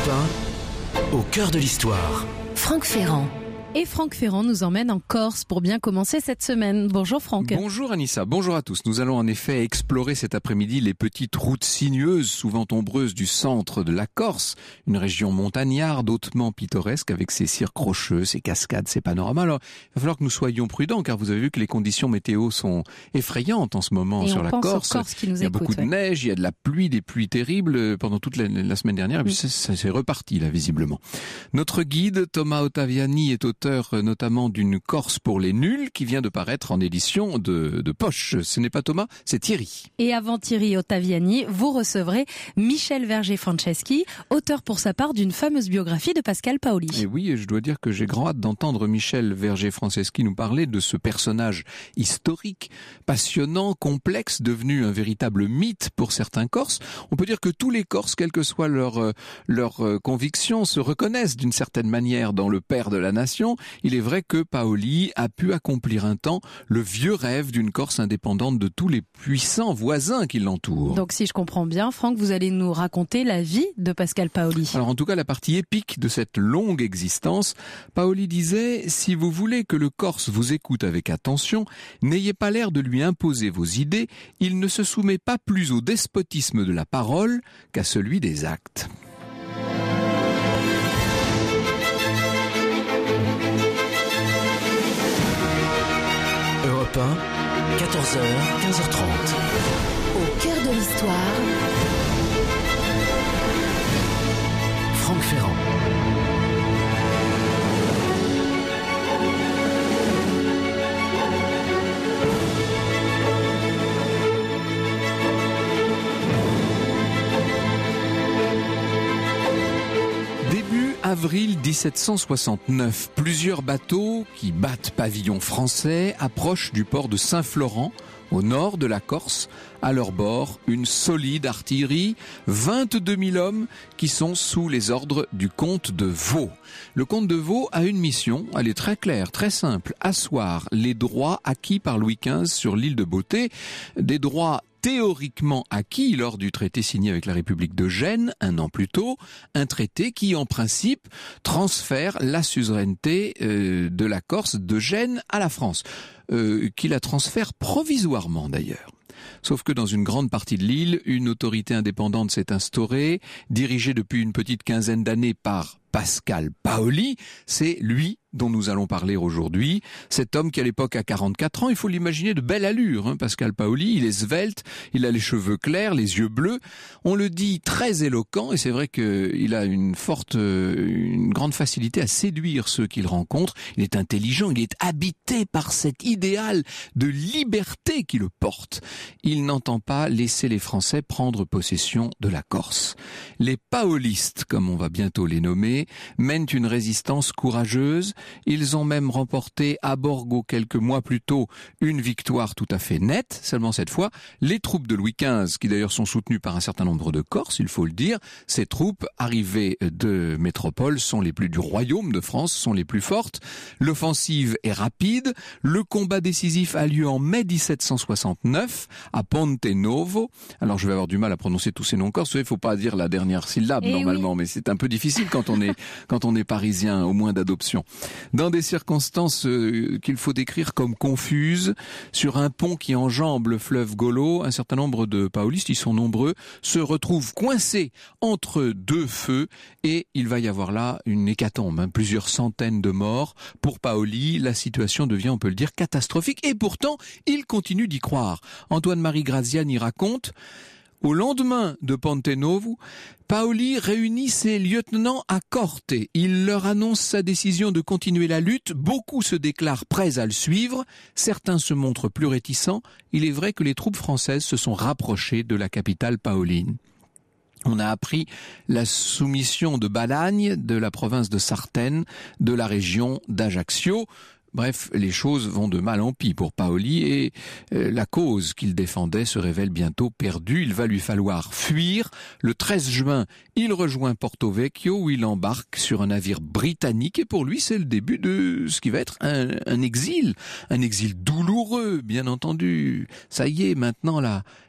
Europe 1, au cœur de l'histoire. Franck Ferrand. Et Franck Ferrand nous emmène en Corse pour bien commencer cette semaine. Bonjour Franck. Bonjour Anissa, bonjour à tous. Nous allons en effet explorer cet après-midi les petites routes sinueuses, souvent ombreuses du centre de la Corse. Une région montagnarde, hautement pittoresque avec ses cirques rocheux, ses cascades, ses panoramas. Alors, il va falloir que nous soyons prudents car vous avez vu que les conditions météo sont effrayantes en ce moment et sur la Corse. Il y a beaucoup de neige, il y a de la pluie, des pluies terribles pendant toute la semaine dernière. Et puis ça c'est reparti là visiblement. Notre guide Thomas Ottaviani est auteur notamment d'une Corse pour les nuls qui vient de paraître en édition de poche. Ce n'est pas Thomas, c'est Thierry. Et avant Thierry Ottaviani, vous recevrez Michel Verger-Franceschi, auteur pour sa part d'une fameuse biographie de Pascal Paoli. Et oui, et je dois dire que j'ai grand hâte d'entendre Michel Verger-Franceschi nous parler de ce personnage historique, passionnant, complexe, devenu un véritable mythe pour certains Corses. On peut dire que tous les Corses, quelles que soient leurs convictions, se reconnaissent d'une certaine manière dans le père de la nation. Il est vrai que Paoli a pu accomplir un temps le vieux rêve d'une Corse indépendante de tous les puissants voisins qui l'entourent. Donc si je comprends bien, Franck, vous allez nous raconter la vie de Pascal Paoli. Alors en tout cas, la partie épique de cette longue existence, Paoli disait « Si vous voulez que le Corse vous écoute avec attention, n'ayez pas l'air de lui imposer vos idées, il ne se soumet pas plus au despotisme de la parole qu'à celui des actes. » Europe 1, 14h, 15h30. Au cœur de l'histoire, Franck Ferrand. Avril 1769, plusieurs bateaux qui battent pavillon français approchent du port de Saint-Florent, au nord de la Corse. À leur bord, une solide artillerie, 22 000 hommes qui sont sous les ordres du comte de Vaux. Le comte de Vaux a une mission, elle est très claire, très simple, asseoir les droits acquis par Louis XV sur l'île de Beauté, des droits théoriquement acquis lors du traité signé avec la République de Gênes un an plus tôt, un traité qui en principe transfère la suzeraineté de la Corse de Gênes à la France, qui la transfère provisoirement d'ailleurs. Sauf que dans une grande partie de l'île, une autorité indépendante s'est instaurée, dirigée depuis une petite quinzaine d'années par Pascal Paoli. C'est lui dont nous allons parler aujourd'hui. Cet homme qui à l'époque a 44 ans, il faut l'imaginer de belle allure, Pascal Paoli. Il est svelte, il a les cheveux clairs, les yeux bleus. On le dit très éloquent et c'est vrai qu'il a une grande facilité à séduire ceux qu'il rencontre. Il est intelligent, il est habité par cet idéal de liberté qui le porte. Il n'entend pas laisser les Français prendre possession de la Corse. Les paolistes, comme on va bientôt les nommer, mènent une résistance courageuse. Ils ont même remporté à Borgo quelques mois plus tôt une victoire tout à fait nette. Seulement cette fois, les troupes de Louis XV, qui d'ailleurs sont soutenues par un certain nombre de Corses, il faut le dire, ces troupes arrivées de métropole sont les plus du royaume de France, sont les plus fortes. L'offensive est rapide. Le combat décisif a lieu en mai 1769 à Ponte Novo. Alors je vais avoir du mal à prononcer tous ces noms corses. Il ne faut pas dire la dernière syllabe normalement, mais c'est un peu difficile quand on est parisien, au moins d'adoption. Dans des circonstances qu'il faut décrire comme confuses, sur un pont qui enjambe le fleuve Golo, un certain nombre de paolistes, ils sont nombreux, se retrouvent coincés entre deux feux et il va y avoir là une hécatombe, plusieurs centaines de morts. Pour Paoli, la situation devient, on peut le dire, catastrophique et pourtant, il continue d'y croire. Antoine-Marie Graziani raconte: au lendemain de Ponte Novo, Paoli réunit ses lieutenants à Corte. Il leur annonce sa décision de continuer la lutte. Beaucoup se déclarent prêts à le suivre. Certains se montrent plus réticents. Il est vrai que les troupes françaises se sont rapprochées de la capitale paoline. On a appris la soumission de Balagne, de la province de Sartène, de la région d'Ajaccio. Bref, les choses vont de mal en pis pour Paoli et la cause qu'il défendait se révèle bientôt perdue. Il va lui falloir fuir. Le 13 juin, il rejoint Porto Vecchio où il embarque sur un navire britannique et pour lui, c'est le début de ce qui va être un exil douloureux, bien entendu. Ça y est, maintenant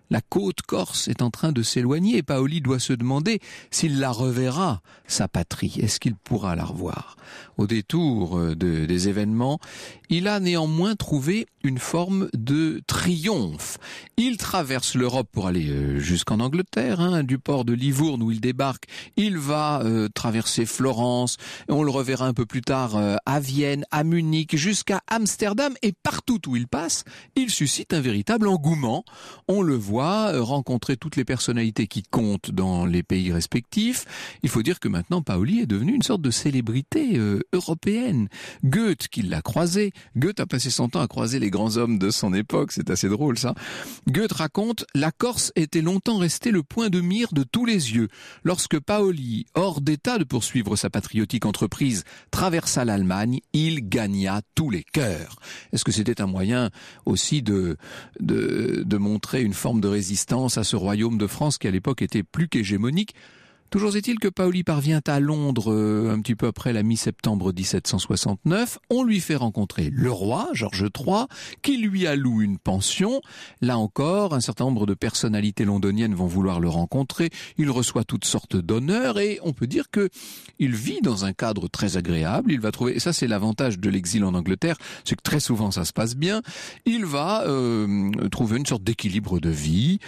La côte corse est en train de s'éloigner et Paoli doit se demander s'il la reverra, sa patrie. Est-ce qu'il pourra la revoir? Au détour des événements, il a néanmoins trouvé une forme de triomphe. Il traverse l'Europe pour aller jusqu'en Angleterre, du port de Livourne où il débarque. Il va traverser Florence, on le reverra un peu plus tard à Vienne, à Munich, jusqu'à Amsterdam, et partout où il passe, il suscite un véritable engouement. On le voit rencontrer toutes les personnalités qui comptent dans les pays respectifs. Il faut dire que maintenant Paoli est devenu une sorte de célébrité européenne. Goethe, qui l'a croisé, Goethe a passé son temps à croiser les grands hommes de son époque, c'est assez drôle ça. Goethe raconte: la Corse était longtemps restée le point de mire de tous les yeux. Lorsque Paoli, hors d'état de poursuivre sa patriotique entreprise, traversa l'Allemagne, il gagna tous les cœurs. Est-ce que c'était un moyen aussi de montrer une forme de résistance à ce royaume de France qui à l'époque était plus qu'hégémonique? Toujours est-il que Paoli parvient à Londres un petit peu après la mi-septembre 1769. On lui fait rencontrer le roi, Georges III, qui lui alloue une pension. Là encore, un certain nombre de personnalités londoniennes vont vouloir le rencontrer. Il reçoit toutes sortes d'honneurs et on peut dire que il vit dans un cadre très agréable. Il va trouver, et ça c'est l'avantage de l'exil en Angleterre, c'est que très souvent ça se passe bien. Il va trouver une sorte d'équilibre de vie.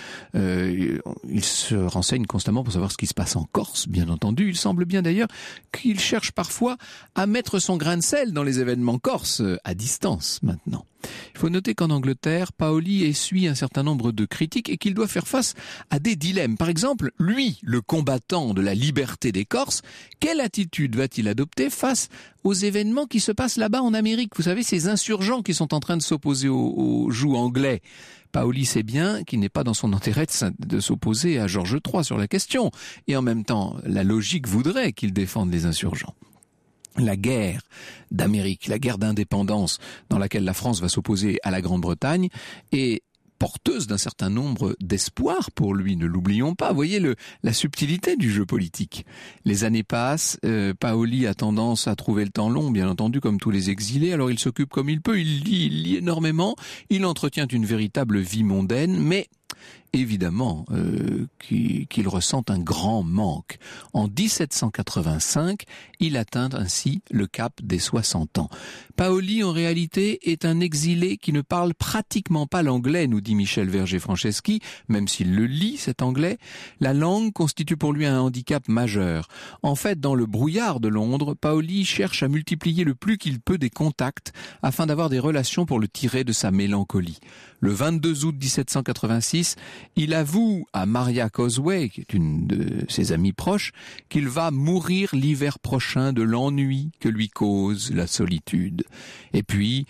Il se renseigne constamment pour savoir ce qui se passe en Corse, bien entendu. Il semble bien d'ailleurs qu'il cherche parfois à mettre son grain de sel dans les événements corses à distance maintenant. Il faut noter qu'en Angleterre, Paoli essuie un certain nombre de critiques et qu'il doit faire face à des dilemmes. Par exemple, lui, le combattant de la liberté des Corses, quelle attitude va-t-il adopter face aux événements qui se passent là-bas en Amérique? Vous savez, ces insurgents qui sont en train de s'opposer au joug anglais. Paoli sait bien qu'il n'est pas dans son intérêt de s'opposer à Georges III sur la question. Et en même temps, la logique voudrait qu'il défende les insurgents. La guerre d'Amérique, la guerre d'indépendance dans laquelle la France va s'opposer à la Grande-Bretagne est porteuse d'un certain nombre d'espoirs pour lui, ne l'oublions pas. Vous voyez la subtilité du jeu politique. Les années passent, Paoli a tendance à trouver le temps long, bien entendu, comme tous les exilés, alors il s'occupe comme il peut, il lit énormément, il entretient une véritable vie mondaine, mais évidemment qu'il ressent un grand manque. En 1785, il atteint ainsi le cap des 60 ans. Paoli, en réalité, est un exilé qui ne parle pratiquement pas l'anglais, nous dit Michel Verger-Franceschi, même s'il le lit, cet anglais. La langue constitue pour lui un handicap majeur. En fait, dans le brouillard de Londres, Paoli cherche à multiplier le plus qu'il peut des contacts afin d'avoir des relations pour le tirer de sa mélancolie. Le 22 août 1786, il avoue à Maria Cosway, qui est une de ses amies proches, qu'il va mourir l'hiver prochain de l'ennui que lui cause la solitude. Et puis,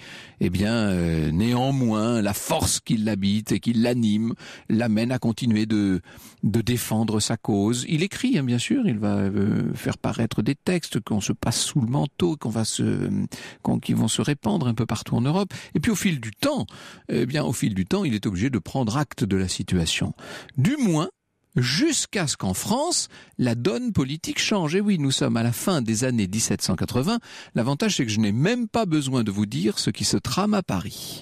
néanmoins, la force qui l'habite et qui l'anime l'amène à continuer de défendre sa cause. Il écrit, bien sûr, il va faire paraître des textes qu'on se passe sous le manteau, qui vont se répandre un peu partout en Europe. Et puis au fil du temps, il est obligé de prendre acte de la situation. Du moins, jusqu'à ce qu'en France, la donne politique change. Et oui, nous sommes à la fin des années 1780. L'avantage, c'est que je n'ai même pas besoin de vous dire ce qui se trame à Paris.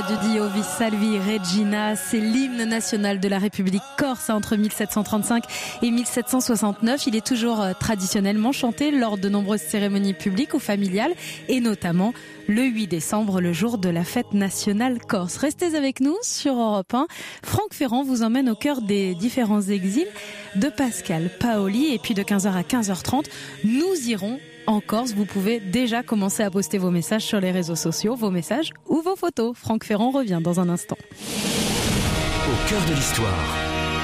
de Dio vi salvi Regina, c'est l'hymne national de la République corse entre 1735 et 1769. Il est toujours traditionnellement chanté lors de nombreuses cérémonies publiques ou familiales et notamment le 8 décembre, le jour de la fête nationale corse. Restez avec nous sur Europe 1. Franck Ferrand vous emmène au cœur des différents exils de Pascal Paoli et puis de 15h à 15h30, nous irons en Corse. Vous pouvez déjà commencer à poster vos messages sur les réseaux sociaux, vos messages ou vos photos. Franck Ferrand revient dans un instant. Au cœur de l'histoire.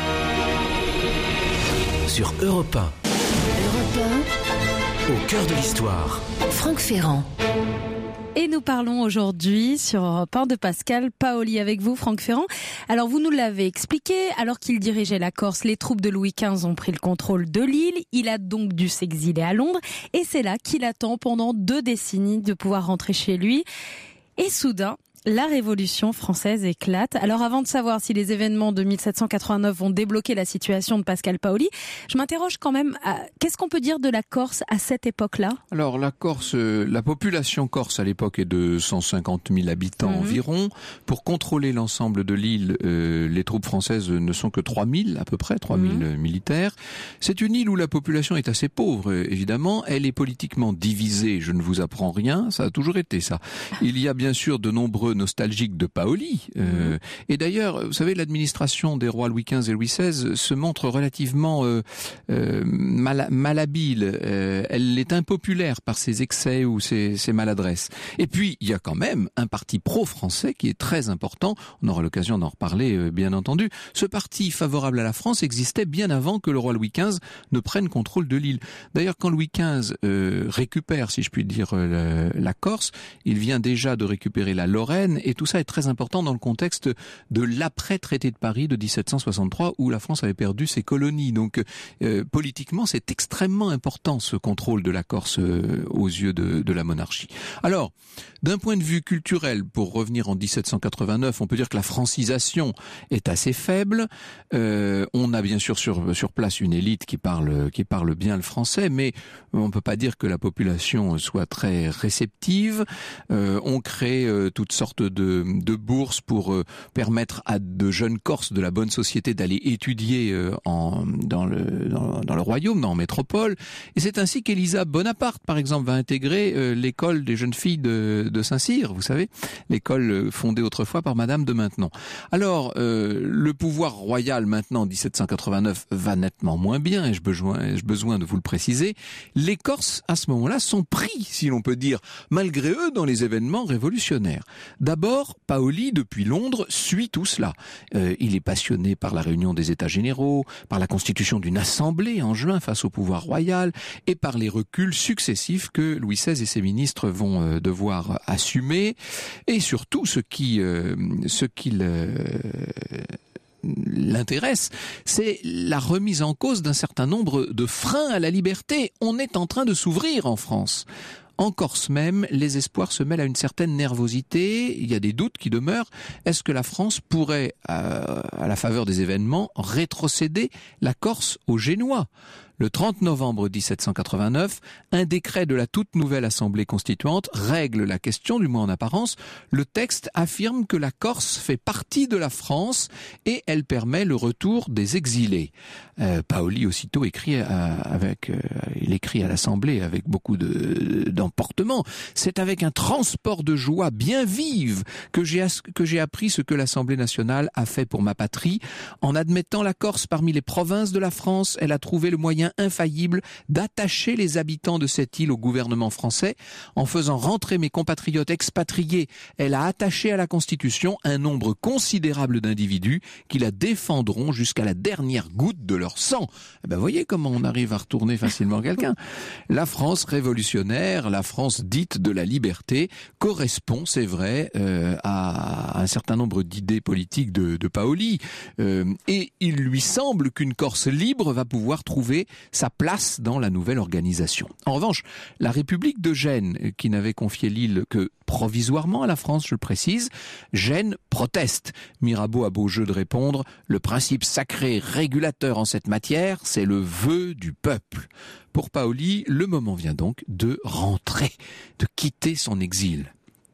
Sur Europe 1. Europe 1. Au cœur de l'histoire. Franck Ferrand. Et nous parlons aujourd'hui sur Europe 1 de Pascal Paoli avec vous, Franck Ferrand. Alors vous nous l'avez expliqué, alors qu'il dirigeait la Corse, les troupes de Louis XV ont pris le contrôle de l'île. Il a donc dû s'exiler à Londres et c'est là qu'il attend pendant 2 décennies de pouvoir rentrer chez lui. Et soudain, la Révolution française éclate. Alors avant de savoir si les événements de 1789 vont débloquer la situation de Pascal Paoli, je m'interroge quand même, qu'est-ce qu'on peut dire de la Corse à cette époque-là ? Alors la Corse, la population corse à l'époque est de 150 000 habitants environ. Pour contrôler l'ensemble de l'île, les troupes françaises ne sont que 3 000 à peu près, 3 000 militaires. C'est une île où la population est assez pauvre, évidemment. Elle est politiquement divisée, je ne vous apprends rien, ça a toujours été ça. Il y a bien sûr de nombreux nostalgiques de Paoli. Et d'ailleurs, vous savez, l'administration des rois Louis XV et Louis XVI se montre relativement malhabile. Elle est impopulaire par ses excès ou ses maladresses. Et puis, il y a quand même un parti pro-français qui est très important. On aura l'occasion d'en reparler, bien entendu. Ce parti favorable à la France existait bien avant que le roi Louis XV ne prenne contrôle de l'île. D'ailleurs, quand Louis XV récupère, si je puis dire, la Corse, il vient déjà de récupérer la Lorraine. Et tout ça est très important dans le contexte de l'après-traité de Paris de 1763 où la France avait perdu ses colonies. Donc politiquement, c'est extrêmement important ce contrôle de la Corse aux yeux de la monarchie. Alors, d'un point de vue culturel, pour revenir en 1789, on peut dire que la francisation est assez faible. On a bien sûr sur place une élite qui parle bien le français, mais on ne peut pas dire que la population soit très réceptive. On crée toutes sortes de bourses pour permettre à de jeunes Corses de la bonne société d'aller étudier dans le royaume, en métropole. Et c'est ainsi qu'Élisa Bonaparte, par exemple, va intégrer l'école des jeunes filles de Saint-Cyr, vous savez, l'école fondée autrefois par Madame de Maintenon. Alors, le pouvoir royal maintenant, en 1789, va nettement moins bien, et j'ai besoin de vous le préciser. Les Corses, à ce moment-là, sont pris, si l'on peut dire, malgré eux, dans les événements révolutionnaires. D'abord, Paoli, depuis Londres, suit tout cela. Il est passionné par la réunion des États généraux, par la constitution d'une assemblée en juin face au pouvoir royal, et par les reculs successifs que Louis XVI et ses ministres vont devoir assumer, et surtout ce qui l'intéresse, c'est la remise en cause d'un certain nombre de freins à la liberté. On est en train de s'ouvrir en France. En Corse même, les espoirs se mêlent à une certaine nervosité, il y a des doutes qui demeurent. Est-ce que la France pourrait, à la faveur des événements, rétrocéder la Corse aux Génois ? Le 30 novembre 1789, un décret de la toute nouvelle Assemblée constituante règle la question, du moins en apparence. Le texte affirme que la Corse fait partie de la France et elle permet le retour des exilés. Paoli aussitôt écrit il écrit à l'Assemblée avec beaucoup d'emportement. C'est avec un transport de joie bien vive que j'ai appris ce que l'Assemblée nationale a fait pour ma patrie. En admettant la Corse parmi les provinces de la France, elle a trouvé le moyen infaillible d'attacher les habitants de cette île au gouvernement français. En faisant rentrer mes compatriotes expatriés, elle a attaché à la Constitution un nombre considérable d'individus qui la défendront jusqu'à la dernière goutte de leur sang. Vous voyez comment on arrive à retourner facilement quelqu'un. La France révolutionnaire, la France dite de la liberté, correspond, c'est vrai, à un certain nombre d'idées politiques de Paoli. Et il lui semble qu'une Corse libre va pouvoir trouver sa place dans la nouvelle organisation. En revanche, la République de Gênes, qui n'avait confié l'île que provisoirement à la France, je le précise, Gênes proteste. Mirabeau a beau jeu de répondre, le principe sacré régulateur en cette matière, c'est le vœu du peuple. Pour Paoli, le moment vient donc de rentrer, de quitter son exil.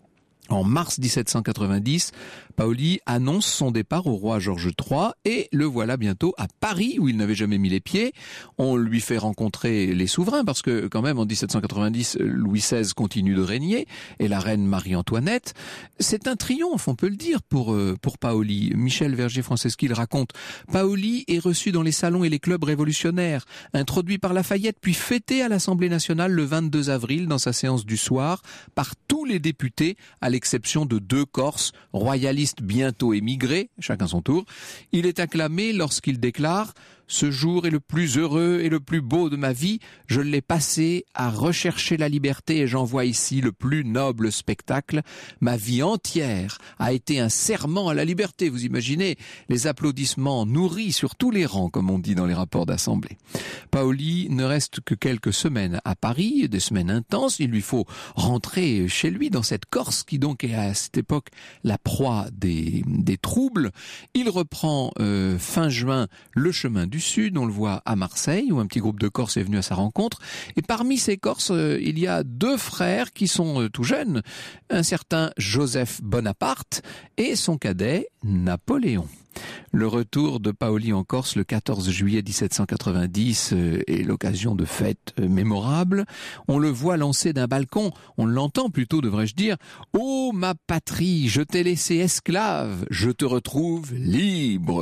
En mars 1790, Paoli annonce son départ au roi Georges III et le voilà bientôt à Paris où il n'avait jamais mis les pieds. On lui fait rencontrer les souverains parce que quand même en 1790, Louis XVI continue de régner et la reine Marie-Antoinette. C'est un triomphe, on peut le dire, pour Paoli. Michel Verger-Franceschi le raconte. Paoli est reçu dans les salons et les clubs révolutionnaires, introduit par Lafayette puis fêté à l'Assemblée nationale le 22 avril dans sa séance du soir par tous les députés à l'exception de 2 Corses royalistes bientôt émigrés, chacun son tour. Il est acclamé lorsqu'il déclare « Ce jour est le plus heureux et le plus beau de ma vie. Je l'ai passé à rechercher la liberté et j'en vois ici le plus noble spectacle. Ma vie entière a été un serment à la liberté. » Vous imaginez les applaudissements nourris sur tous les rangs, comme on dit dans les rapports d'assemblée. Paoli ne reste que quelques semaines à Paris, des semaines intenses. Il lui faut rentrer chez lui dans cette Corse qui donc est à cette époque la proie des troubles. Il reprend fin juin le chemin du Sud, on le voit à Marseille où un petit groupe de Corses est venu à sa rencontre et parmi ces Corses il y a 2 frères qui sont tout jeunes, un certain Joseph Bonaparte et son cadet Napoléon. Le retour de Paoli en Corse le 14 juillet 1790 est l'occasion de fêtes mémorables. On le voit lancer d'un balcon, on l'entend plutôt devrais-je dire « Ô ma patrie, je t'ai laissé esclave, je te retrouve libre »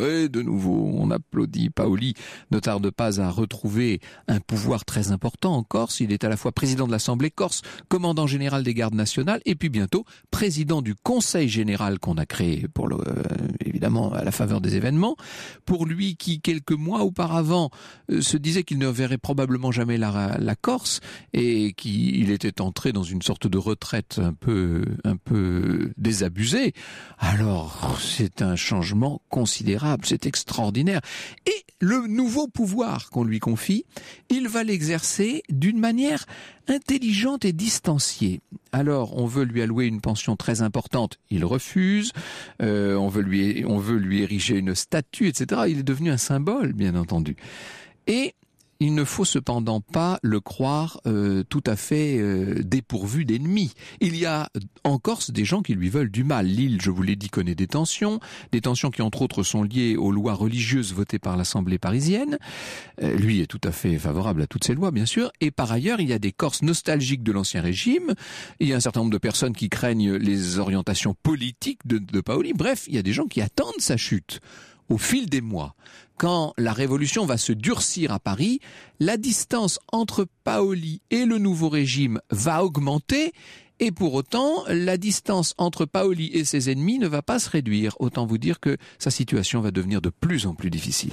et de nouveau on applaudit. Paoli ne tarde pas à retrouver un pouvoir très important en Corse. Il est à la fois président de l'Assemblée corse, commandant général des gardes nationales et puis bientôt président du Conseil général qu'on a créé pour évidemment à la faveur des événements. Pour lui qui, quelques mois auparavant, se disait qu'il ne verrait probablement jamais la Corse et qu'il était entré dans une sorte de retraite un peu désabusée, alors c'est un changement considérable, c'est extraordinaire. Et le nouveau pouvoir qu'on lui confie, il va l'exercer d'une manière intelligente et distanciée. Alors, on veut lui allouer une pension très importante, il refuse. On veut lui ériger une statue, etc. Il est devenu un symbole, bien entendu. Et il ne faut cependant pas le croire tout à fait dépourvu d'ennemis. Il y a en Corse des gens qui lui veulent du mal. L'île, je vous l'ai dit, connaît des tensions qui entre autres sont liées aux lois religieuses votées par l'Assemblée parisienne. Lui est tout à fait favorable à toutes ces lois, bien sûr. Et par ailleurs, il y a des Corses nostalgiques de l'Ancien Régime. Il y a un certain nombre de personnes qui craignent les orientations politiques de Paoli. Bref, il y a des gens qui attendent sa chute. Au fil des mois, quand la révolution va se durcir à Paris, la distance entre Paoli et le nouveau régime va augmenter et pour autant, la distance entre Paoli et ses ennemis ne va pas se réduire. Autant vous dire que sa situation va devenir de plus en plus difficile.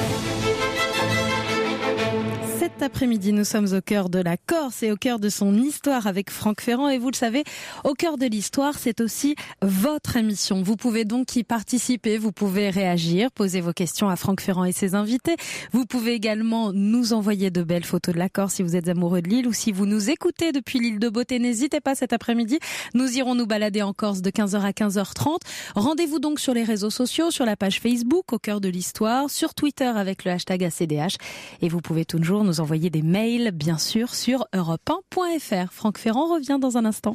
Cet après-midi, nous sommes au cœur de la Corse et au cœur de son histoire avec Franck Ferrand. Et vous le savez, au cœur de l'histoire, c'est aussi votre émission. Vous pouvez donc y participer, vous pouvez réagir, poser vos questions à Franck Ferrand et ses invités. Vous pouvez également nous envoyer de belles photos de la Corse si vous êtes amoureux de l'île ou si vous nous écoutez depuis l'île de Beauté. N'hésitez pas cet après-midi. Nous irons nous balader en Corse de 15h à 15h30. Rendez-vous donc sur les réseaux sociaux, sur la page Facebook au cœur de l'histoire, sur Twitter avec le hashtag ACDH. Et vous pouvez toujours nous envoyer des mails, bien sûr, sur europe1.fr. Franck Ferrand revient dans un instant.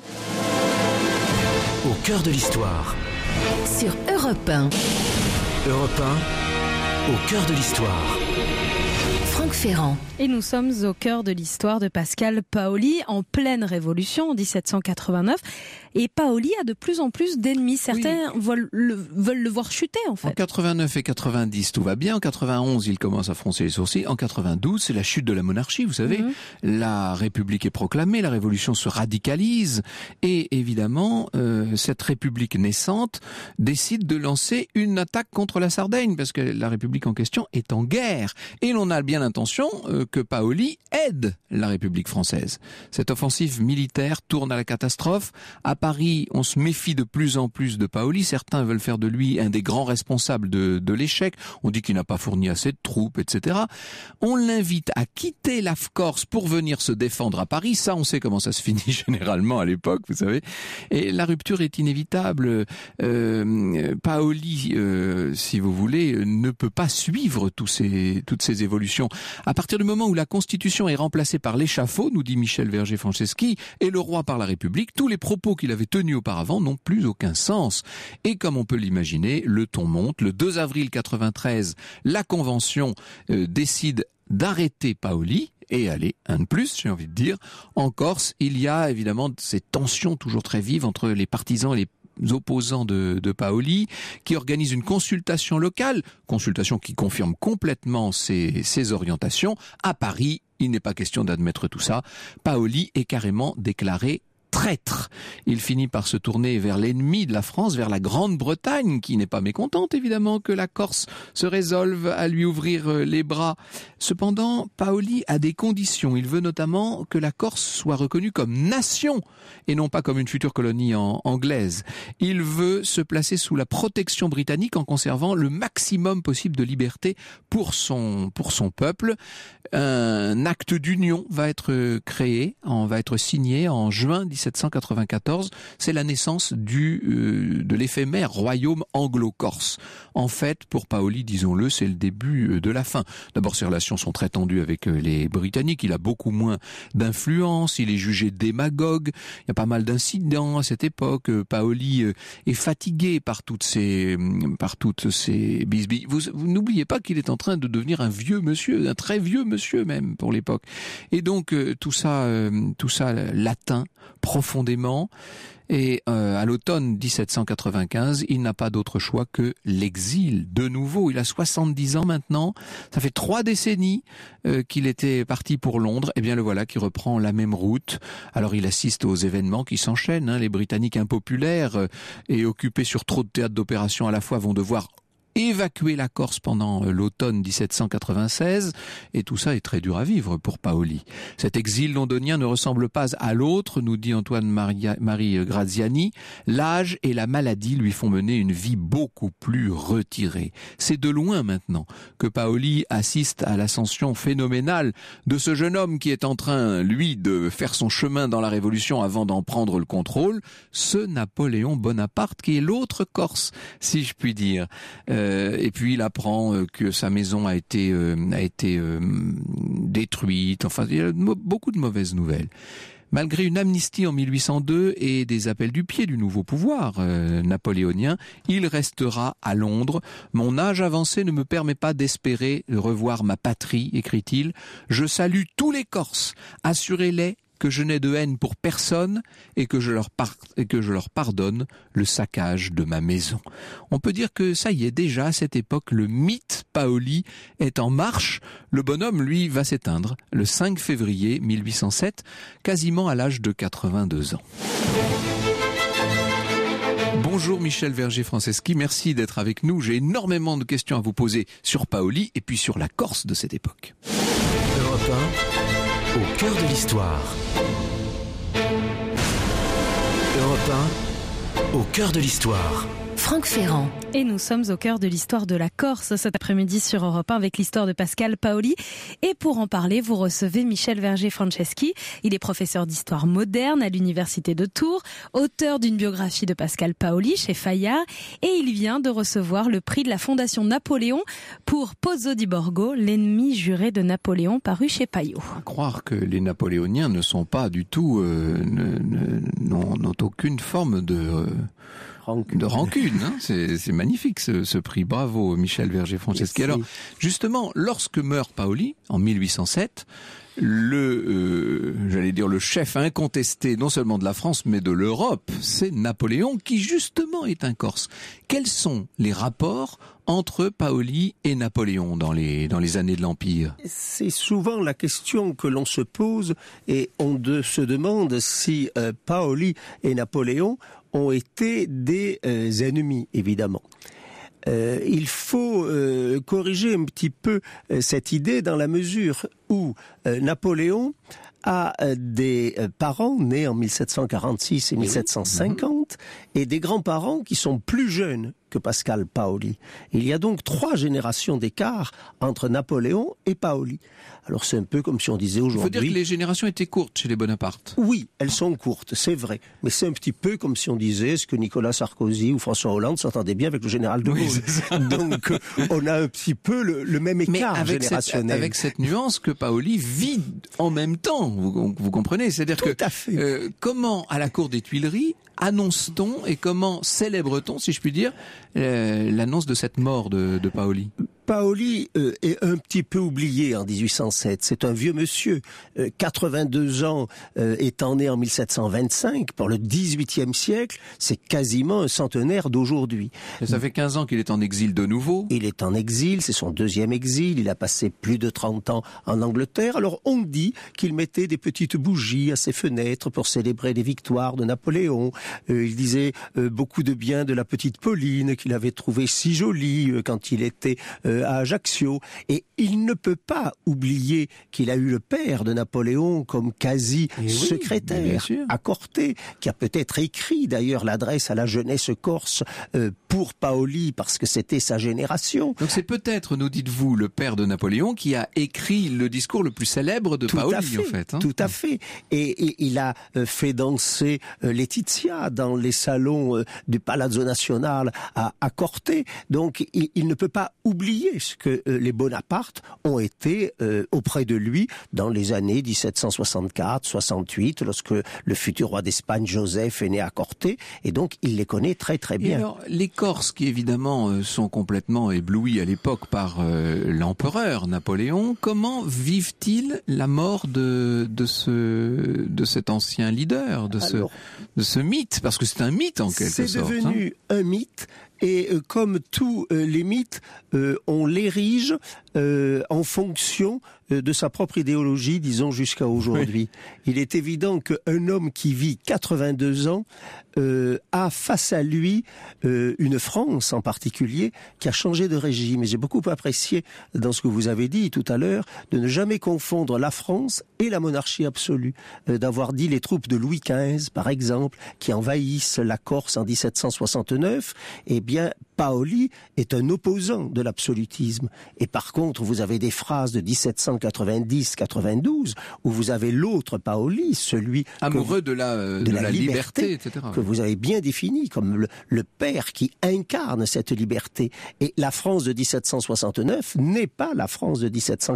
Au cœur de l'histoire. Sur Europe 1. Europe 1, au cœur de l'histoire. Franck Ferrand. Et nous sommes au cœur de l'histoire de Pascal Paoli, en pleine révolution en 1789. Et Paoli a de plus en plus d'ennemis. Certains veulent le voir chuter, en fait. En 89 et 90, tout va bien. En 91, il commence à froncer les sourcils. En 92, c'est la chute de la monarchie, vous savez. La République est proclamée, la révolution se radicalise. Et évidemment, cette République naissante décide de lancer une attaque contre la Sardaigne, parce que la République en question est en guerre. Et l'on a bien l'intention que Paoli aide la République française. Cette offensive militaire tourne à la catastrophe. À Paris, on se méfie de plus en plus de Paoli. Certains veulent faire de lui un des grands responsables de l'échec. On dit qu'il n'a pas fourni assez de troupes, etc. On l'invite à quitter la Corse pour venir se défendre à Paris. Ça, on sait comment ça se finit généralement à l'époque, vous savez. Et la rupture est inévitable. Paoli, si vous voulez, ne peut pas suivre toutes ces évolutions. À partir du moment où la Constitution est remplacée par l'échafaud, nous dit Michel Verger-Franceschi, et le roi par la République, tous les propos qu'il avait tenus auparavant n'ont plus aucun sens. Et comme on peut l'imaginer, le ton monte. Le 2 avril 93, la Convention décide d'arrêter Paoli. Et allez, un de plus, j'ai envie de dire. En Corse, il y a évidemment ces tensions toujours très vives entre les partisans et les opposants de Paoli, qui organisent une consultation locale, consultation qui confirme complètement ses orientations. À Paris, il n'est pas question d'admettre tout ça. Paoli est carrément déclaré traître. Il finit par se tourner vers l'ennemi de la France, vers la Grande-Bretagne, qui n'est pas mécontente évidemment que la Corse se résolve à lui ouvrir les bras. Cependant, Paoli a des conditions. Il veut notamment que la Corse soit reconnue comme nation et non pas comme une future colonie anglaise. Il veut se placer sous la protection britannique en conservant le maximum possible de liberté pour son peuple. Un acte d'union va être créé, va être signé en juin 1794, c'est la naissance de l'éphémère royaume anglo-corse. En fait, pour Paoli, disons-le, c'est le début de la fin. D'abord, ses relations sont très tendues avec les Britanniques, il a beaucoup moins d'influence, il est jugé démagogue, il y a pas mal d'incidents à cette époque. Paoli est fatigué par toutes ces bisbilles. Vous n'oubliez pas qu'il est en train de devenir un vieux monsieur, un très vieux monsieur même pour l'époque. Et donc tout ça l'atteint profondément. Et à l'automne 1795, il n'a pas d'autre choix que l'exil. De nouveau, il a 70 ans maintenant. Ça fait 3 décennies qu'il était parti pour Londres. Et bien le voilà qui reprend la même route. Alors il assiste aux événements qui s'enchaînent. Les Britanniques impopulaires et occupés sur trop de théâtres d'opération à la fois vont devoir évacuer la Corse pendant l'automne 1796, et tout ça est très dur à vivre pour Paoli. Cet exil londonien ne ressemble pas à l'autre, nous dit Antoine-Marie Graziani. L'âge et la maladie lui font mener une vie beaucoup plus retirée. C'est de loin maintenant que Paoli assiste à l'ascension phénoménale de ce jeune homme qui est en train, lui, de faire son chemin dans la Révolution avant d'en prendre le contrôle, ce Napoléon Bonaparte qui est l'autre Corse, si je puis dire. Et puis il apprend que sa maison a été détruite. Enfin, il y a beaucoup de mauvaises nouvelles. Malgré une amnistie en 1802 et des appels du pied du nouveau pouvoir napoléonien, il restera à Londres. « Mon âge avancé ne me permet pas d'espérer revoir ma patrie », écrit-il. « Je salue tous les Corses. Assurez-les que je n'ai de haine pour personne et que je leur pardonne le saccage de ma maison. » On peut dire que ça y est, déjà à cette époque, le mythe Paoli est en marche. Le bonhomme, lui, va s'éteindre le 5 février 1807, quasiment à l'âge de 82 ans. Bonjour Michel Verger-Franceschi, merci d'être avec nous. J'ai énormément de questions à vous poser sur Paoli et puis sur la Corse de cette époque. Europe 1, au cœur de l'histoire. Europe 1, au cœur de l'histoire. Franck Ferrand. Et nous sommes au cœur de l'histoire de la Corse cet après-midi sur Europe 1 avec l'histoire de Pascal Paoli. Et pour en parler, vous recevez Michel Verger-Franceschi. Il est professeur d'histoire moderne à l'université de Tours, auteur d'une biographie de Pascal Paoli chez Fayard, et il vient de recevoir le prix de la Fondation Napoléon pour Pozzo di Borgo, l'ennemi juré de Napoléon, paru chez Payot. À croire que les Napoléoniens ne sont pas du tout, n'ont aucune forme de rancune, hein. C'est magnifique ce prix. Bravo Michel Verger-Franceschi. Alors justement, lorsque meurt Paoli en 1807, le chef incontesté non seulement de la France mais de l'Europe, c'est Napoléon qui justement est un Corse. Quels sont les rapports entre Paoli et Napoléon dans les années de l'Empire? C'est souvent la question que l'on se pose et on se demande si Paoli et Napoléon ont été des ennemis, évidemment. Il faut corriger un petit peu cette idée dans la mesure où Napoléon a des parents nés en 1746 et 1750 et des grands-parents qui sont plus jeunes que Pascal Paoli. Il y a donc 3 générations d'écart entre Napoléon et Paoli. Alors c'est un peu comme si on disait aujourd'hui... Il faut dire que les générations étaient courtes chez les Bonaparte. Oui, elles sont courtes, c'est vrai. Mais c'est un petit peu comme si on disait est-ce que Nicolas Sarkozy ou François Hollande s'entendaient bien avec le général de Gaulle. Donc on a un petit peu le même écart générationnel. Avec cette nuance que Paoli vit en même temps. Vous comprenez? C'est-à-dire Tout à fait. Comment, à la cour des Tuileries, annonce-t-on et comment célèbre-t-on, si je puis dire, l'annonce de cette mort de Paoli? Paoli est un petit peu oublié en 1807. C'est un vieux monsieur, 82 ans, étant né en 1725, pour le 18e siècle, c'est quasiment un centenaire d'aujourd'hui. Et ça fait 15 ans qu'il est en exil de nouveau. Il est en exil, c'est son deuxième exil, il a passé plus de 30 ans en Angleterre. Alors on dit qu'il mettait des petites bougies à ses fenêtres pour célébrer les victoires de Napoléon. Il disait beaucoup de bien de la petite Pauline, qu'il avait trouvée si jolie quand il était à Ajaccio. Et il ne peut pas oublier qu'il a eu le père de Napoléon comme quasi-secrétaire à Corté, qui a peut-être écrit d'ailleurs l'adresse à la jeunesse corse pour Paoli, parce que c'était sa génération. Donc c'est peut-être, nous dites-vous, le père de Napoléon qui a écrit le discours le plus célèbre de Paoli, en fait. Tout à fait. Et il a fait danser Laetitia dans les salons du Palazzo Nacional à Corté. Donc il ne peut pas oublier ce que les Bonaparte ont été auprès de lui dans les années 1764-68, lorsque le futur roi d'Espagne, Joseph, est né à Corté. Et donc il les connaît très très bien. Et alors, les Corses qui évidemment sont complètement éblouis à l'époque par l'empereur Napoléon, comment vivent-ils la mort de cet ancien leader, de ce mythe? Parce que c'est un mythe en quelque sorte. C'est devenu un mythe. Et comme tous les mythes, on l'érige en fonction de sa propre idéologie, disons, jusqu'à aujourd'hui. Oui. Il est évident qu'un homme qui vit 82 ans a face à lui une France en particulier qui a changé de régime. Et j'ai beaucoup apprécié dans ce que vous avez dit tout à l'heure de ne jamais confondre la France et la monarchie absolue. D'avoir dit les troupes de Louis XV, par exemple, qui envahissent la Corse en 1769, eh bien, Paoli est un opposant de l'absolutisme. Et par contre, vous avez des phrases de 1790-92 où vous avez l'autre Paoli, celui amoureux de la liberté, etc. Que vous avez bien défini comme le père qui incarne cette liberté. Et la France de 1769 n'est pas la France de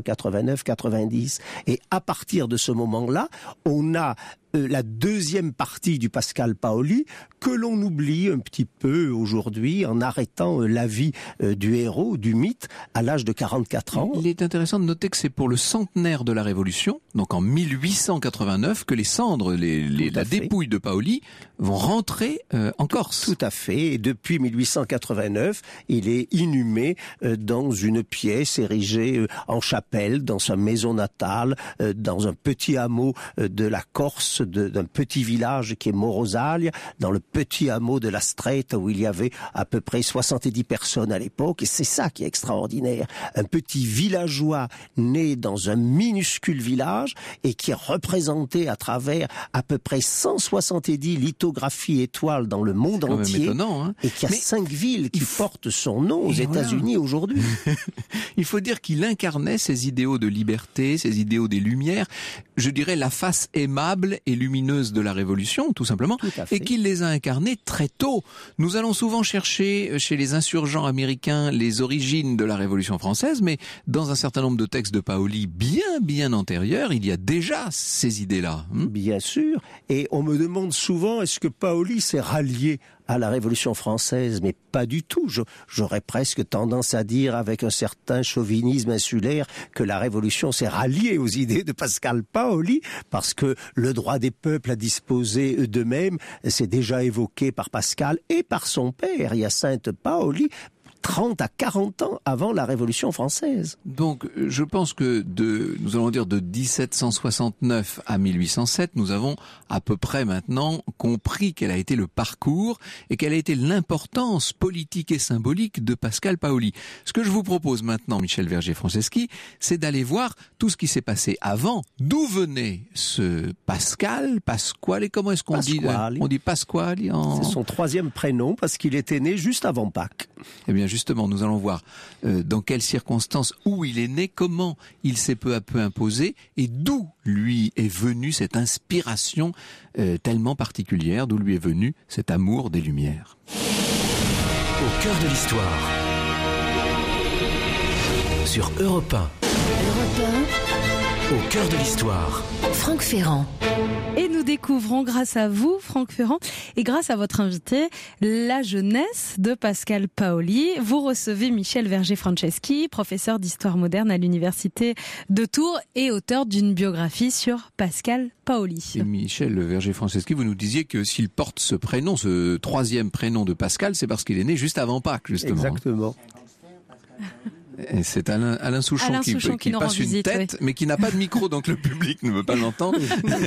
1789-90. Et à partir de ce moment-là, on a la deuxième partie du Pascal Paoli que l'on oublie un petit peu aujourd'hui en arrêtant la vie du héros, du mythe, à l'âge de 44 ans. Il est intéressant de noter que c'est pour le centenaire de la Révolution, donc en 1889, que les cendres, la dépouille de Paoli vont rentrer en Corse. Tout à fait. Et depuis 1889, il est inhumé dans une pièce érigée en chapelle, dans sa maison natale, dans un petit hameau de la Corse, d'un petit village qui est Morosaglia, dans le petit hameau de la Stretta où il y avait à peu près 70 personnes à l'époque. Et c'est ça qui est extraordinaire. Un petit villageois né dans un minuscule village et qui est représenté à travers à peu près 170 lithographies étoiles dans le monde entier. Étonnant, hein. Et qui a 5 villes qui portent son nom aux États-Unis aujourd'hui. Il faut dire qu'il incarnait ces idéaux de liberté, ces idéaux des Lumières, je dirais la face aimable et lumineuse de la Révolution, tout simplement, et qu'il les a incarnés très tôt. Nous allons souvent chercher chez les insurgents américains les origines de la Révolution française, mais dans un certain nombre de textes de Paoli bien antérieurs, il y a déjà ces idées-là. Bien sûr, et on me demande souvent, est-ce que Paoli s'est rallié à la Révolution française? Mais pas du tout. J'aurais presque tendance à dire, avec un certain chauvinisme insulaire, que la Révolution s'est ralliée aux idées de Pascal Paoli, parce que le droit des peuples à disposer d'eux-mêmes, c'est déjà évoqué par Pascal et par son père, Hyacinthe Paoli, 30 à 40 ans avant la Révolution française. Donc, je pense que nous allons dire de 1769 à 1807, nous avons à peu près maintenant compris quel a été le parcours et quelle a été l'importance politique et symbolique de Pascal Paoli. Ce que je vous propose maintenant, Michel Verger-Franceschi, c'est d'aller voir tout ce qui s'est passé avant. D'où venait ce Pascal, Pasquale, comment est-ce qu'on dit? On dit Pasquale C'est son troisième prénom parce qu'il était né juste avant Pâques. Eh bien, justement, nous allons voir dans quelles circonstances, où il est né, comment il s'est peu à peu imposé et d'où lui est venue cette inspiration tellement particulière, d'où lui est venu cet amour des Lumières. Au cœur de l'histoire, sur Europe 1. Europe 1. Au cœur de l'histoire. Franck Ferrand. Et nous découvrons grâce à vous, Franck Ferrand, et grâce à votre invité, la jeunesse de Pascal Paoli. Vous recevez Michel Verger-Franceschi, professeur d'histoire moderne à l'université de Tours et auteur d'une biographie sur Pascal Paoli. Et Michel Verger-Franceschi, vous nous disiez que s'il porte ce prénom, ce troisième prénom de Pascal, c'est parce qu'il est né juste avant Pâques, justement. Exactement. Et c'est Alain Souchon qui nous passe rend visite, une tête, mais qui n'a pas de micro, donc le public ne veut pas l'entendre.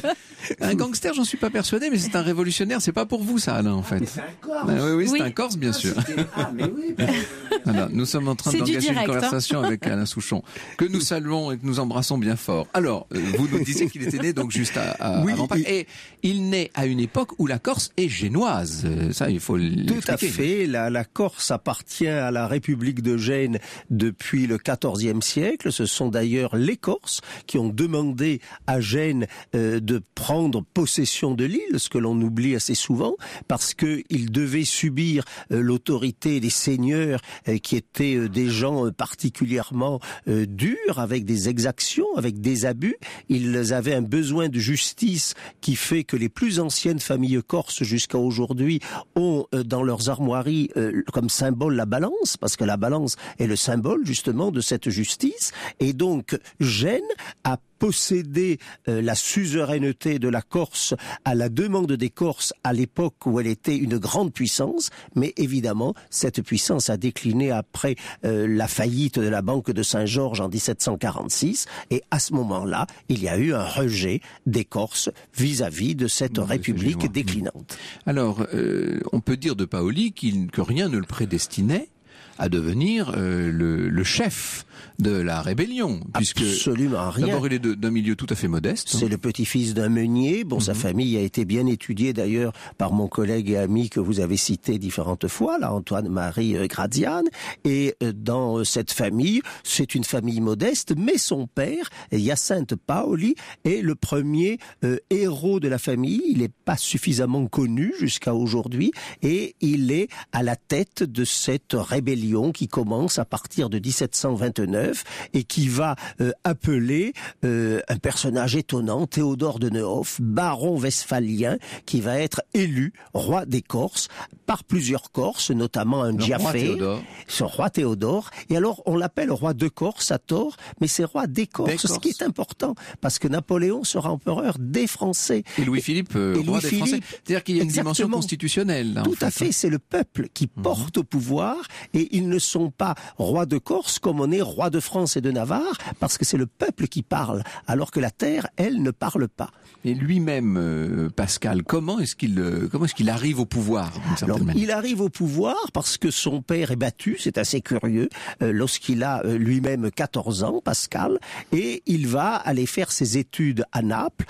Un gangster, j'en suis pas persuadé, mais c'est un révolutionnaire. C'est pas pour vous, ça, Alain, en fait. C'est un Corse. Oui, c'est Oui. un Corse, bien sûr. Mais oui. Voilà, nous sommes en train C'est du d'engager direct, une conversation avec Alain Souchon, que nous saluons et que nous embrassons bien fort. Alors, vous nous disiez qu'il était né donc juste avant Pâques. Et il naît à une époque où la Corse est génoise. Ça, il faut l'expliquer. Tout à fait. La Corse appartient à la République de Gênes depuis le XIVe siècle. Ce sont d'ailleurs les Corses qui ont demandé à Gênes de prendre possession de l'île, ce que l'on oublie assez souvent, parce qu'ils devaient subir l'autorité des seigneurs qui étaient des gens particulièrement durs, avec des exactions, avec des abus. Ils avaient un besoin de justice qui fait que les plus anciennes familles corses jusqu'à aujourd'hui ont dans leurs armoiries comme symbole la balance, parce que la balance est le symbole justement de cette justice. Et donc Gênes a posséder la suzeraineté de la Corse à la demande des Corses à l'époque où elle était une grande puissance, mais évidemment cette puissance a décliné après la faillite de la Banque de Saint-Georges en 1746, et à ce moment-là il y a eu un rejet des Corses vis-à-vis de cette république déclinante. Alors, on peut dire de Paoli que rien ne le prédestinait à devenir le chef de la rébellion, puisque absolument rien. D'abord il est d'un milieu tout à fait modeste. C'est le petit-fils d'un meunier. Bon, sa famille a été bien étudiée d'ailleurs par mon collègue et ami que vous avez cité différentes fois, là, Antoine-Marie Graziane. Et dans cette famille, c'est une famille modeste, mais son père, Hyacinthe Paoli, est le premier héros de la famille. Il n'est pas suffisamment connu jusqu'à aujourd'hui, et il est à la tête de cette rébellion qui commence à partir de 1729 et qui va appeler un personnage étonnant, Théodore de Neuhoff, baron westphalien, qui va être élu roi des Corses par plusieurs Corses, notamment un Giaffé, son roi Théodore. Et alors on l'appelle roi de Corse à tort, mais c'est roi des Corses, ce qui est important, parce que Napoléon sera empereur des Français. Et Louis-Philippe, roi des Français. C'est-à-dire qu'il y a une dimension constitutionnelle. Là, tout à fait, c'est le peuple qui porte au pouvoir, et ils ne sont pas rois de Corse comme on est roi de France et de Navarre, parce que c'est le peuple qui parle, alors que la terre, elle, ne parle pas. Et lui-même, Pascal, comment est-ce qu'il arrive au pouvoir, d'une certaine manière ? Il arrive au pouvoir parce que son père est battu, c'est assez curieux, lorsqu'il a lui-même 14 ans, Pascal, et il va aller faire ses études à Naples,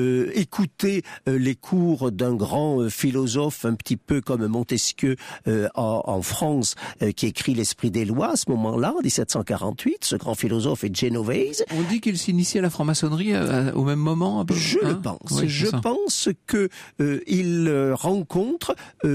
écouter les cours d'un grand philosophe, un petit peu comme Montesquieu en France, qui écrit l'Esprit des lois à ce moment-là, en 1748. Ce grand philosophe est Genovese. On dit qu'il s'initie à la franc-maçonnerie au même moment. Je le pense. Oui, je pense que il rencontre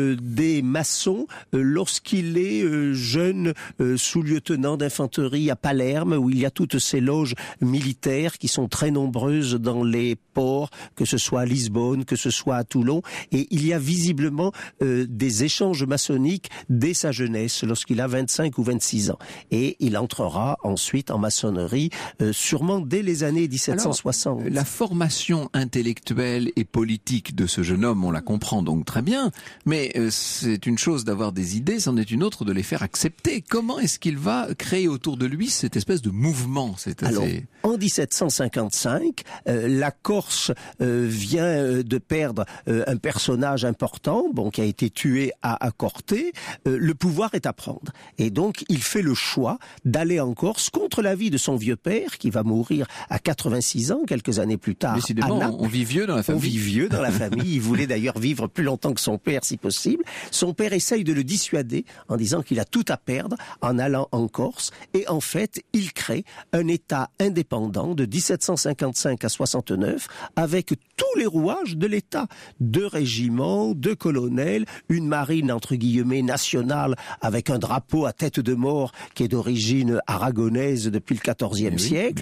des maçons lorsqu'il est jeune sous-lieutenant d'infanterie à Palerme, où il y a toutes ces loges militaires qui sont très nombreuses dans les ports, que ce soit à Lisbonne, que ce soit à Toulon, et il y a visiblement des échanges maçonniques dès sa jeunesse, lorsqu'il a 25 ou 26 ans. Et il entrera ensuite en maçonnerie, sûrement dès les années 1760. Alors, la formation intellectuelle et politique de ce jeune homme, on la comprend donc très bien, mais c'est une chose d'avoir des idées, c'en est une autre de les faire accepter. Comment est-ce qu'il va créer autour de lui cette espèce de mouvement ? Alors, en 1755, la Corse vient de perdre un personnage important, qui a été tué à Corte. Le pouvoir est à prendre. Et donc, il fait le choix d'aller en Corse contre l'avis de son vieux père, qui va mourir à 86 ans, quelques années plus tard. Décidément, à Naples. On vit vieux dans la famille. On vit vieux dans la famille. Il voulait d'ailleurs vivre plus longtemps que son père, si possible. Son père essaye de le dissuader en disant qu'il a tout à perdre en allant en Corse. Et en fait, il crée un État indépendant de 1755 à 69, avec tous les rouages de l'État. 2 régiments, 2 colonels, une marine, entre guillemets, nationale, avec un drapeau à tête de mort qui est d'origine aragonaise depuis le XIVe siècle, une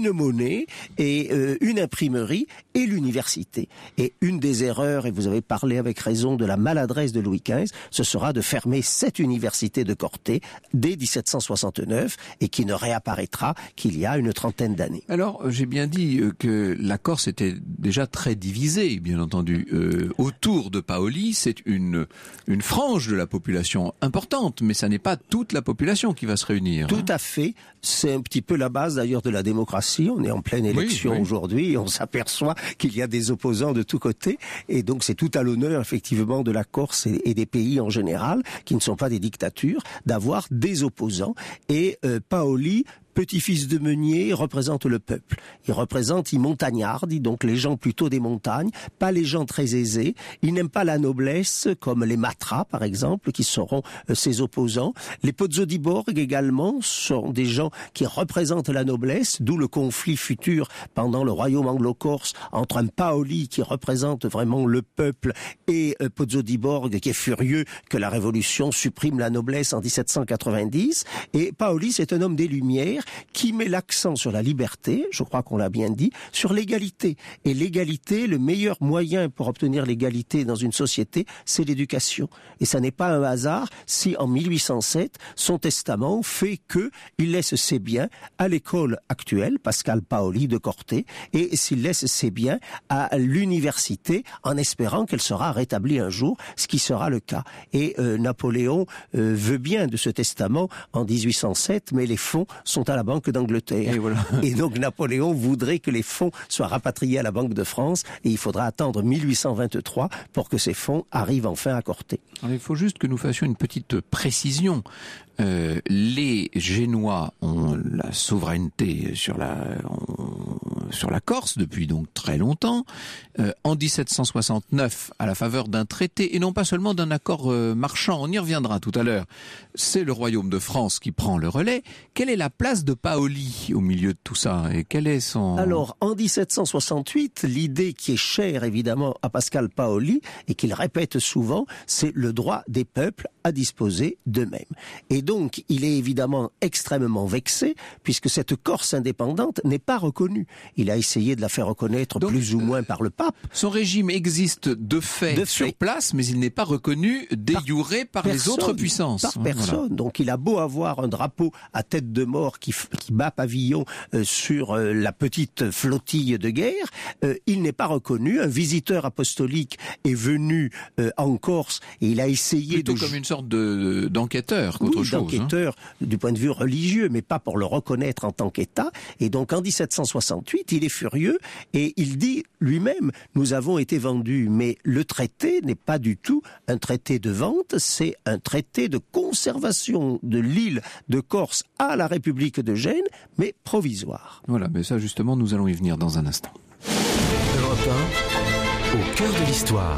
une monnaie et une imprimerie et l'université. Et une des erreurs, et vous avez parlé avec raison de la maladresse de Louis XV, ce sera de fermer cette université de Corté dès 1769 et qui ne réapparaîtra qu'il y a une trentaine d'années. Alors, j'ai bien dit que la Corse était déjà très divisée, bien entendu. Autour de Paoli, c'est une frange de la population importante, mais ça n'est pas toute la population qui va se réunir. Tout à fait. C'est un petit peu la base d'ailleurs de la démocratie. On est en pleine élection aujourd'hui et on s'aperçoit qu'il y a des opposants de tous côtés. Et donc c'est tout à l'honneur effectivement de la Corse et des pays en général, qui ne sont pas des dictatures, d'avoir des opposants. Et Paoli, petit-fils de meunier, représente le peuple. Il montagnarde, donc les gens plutôt des montagnes, pas les gens très aisés. Il n'aime pas la noblesse, comme les Matras, par exemple, qui seront ses opposants. Les Pozzo di Borg, également, sont des gens qui représentent la noblesse, d'où le conflit futur pendant le royaume anglo-corse entre un Paoli qui représente vraiment le peuple et Pozzo di Borg qui est furieux que la Révolution supprime la noblesse en 1790. Et Paoli, c'est un homme des Lumières qui met l'accent sur la liberté, je crois qu'on l'a bien dit, sur l'égalité. Et l'égalité, le meilleur moyen pour obtenir l'égalité dans une société, c'est l'éducation. Et ça n'est pas un hasard si en 1807, son testament fait qu'il laisse ses biens à l'école actuelle, Pascal Paoli de Corté, et s'il laisse ses biens à l'université en espérant qu'elle sera rétablie un jour, ce qui sera le cas. Et Napoléon veut bien de ce testament en 1807, mais les fonds sont à la Banque d'Angleterre. Et donc Napoléon voudrait que les fonds soient rapatriés à la Banque de France et il faudra attendre 1823 pour que ces fonds arrivent enfin à Corté. Alors, il faut juste que nous fassions une petite précision. Les Génois ont la souveraineté sur la Corse depuis donc très longtemps. En 1769, à la faveur d'un traité, et non pas seulement d'un accord marchand, on y reviendra tout à l'heure, c'est le royaume de France qui prend le relais. Quelle est la place de Paoli au milieu de tout ça et quel est son... Alors, en 1768, l'idée qui est chère évidemment à Pascal Paoli et qu'il répète souvent, c'est le droit des peuples à disposer d'eux-mêmes. Et donc, il est évidemment extrêmement vexé puisque cette Corse indépendante n'est pas reconnue. Il a essayé de la faire reconnaître donc, plus ou moins par le pape. Son régime existe de fait sur place, mais il n'est pas reconnu de jure par les autres puissances. Par personne. Voilà. Donc il a beau avoir un drapeau à tête de mort qui bat pavillon sur la petite flottille de guerre, il n'est pas reconnu. Un visiteur apostolique est venu en Corse et il a essayé plutôt comme une sorte d'enquêteur qu'autre chose. D'enquêteur du point de vue religieux, mais pas pour le reconnaître en tant qu'État. Et donc en 1768, il est furieux et il dit lui-même, nous avons été vendus, mais le traité n'est pas du tout un traité de vente, c'est un traité de conservation de l'île de Corse à la République de Gênes, mais provisoire. Voilà, mais ça justement, nous allons y venir dans un instant. Europe 1, au cœur de l'histoire.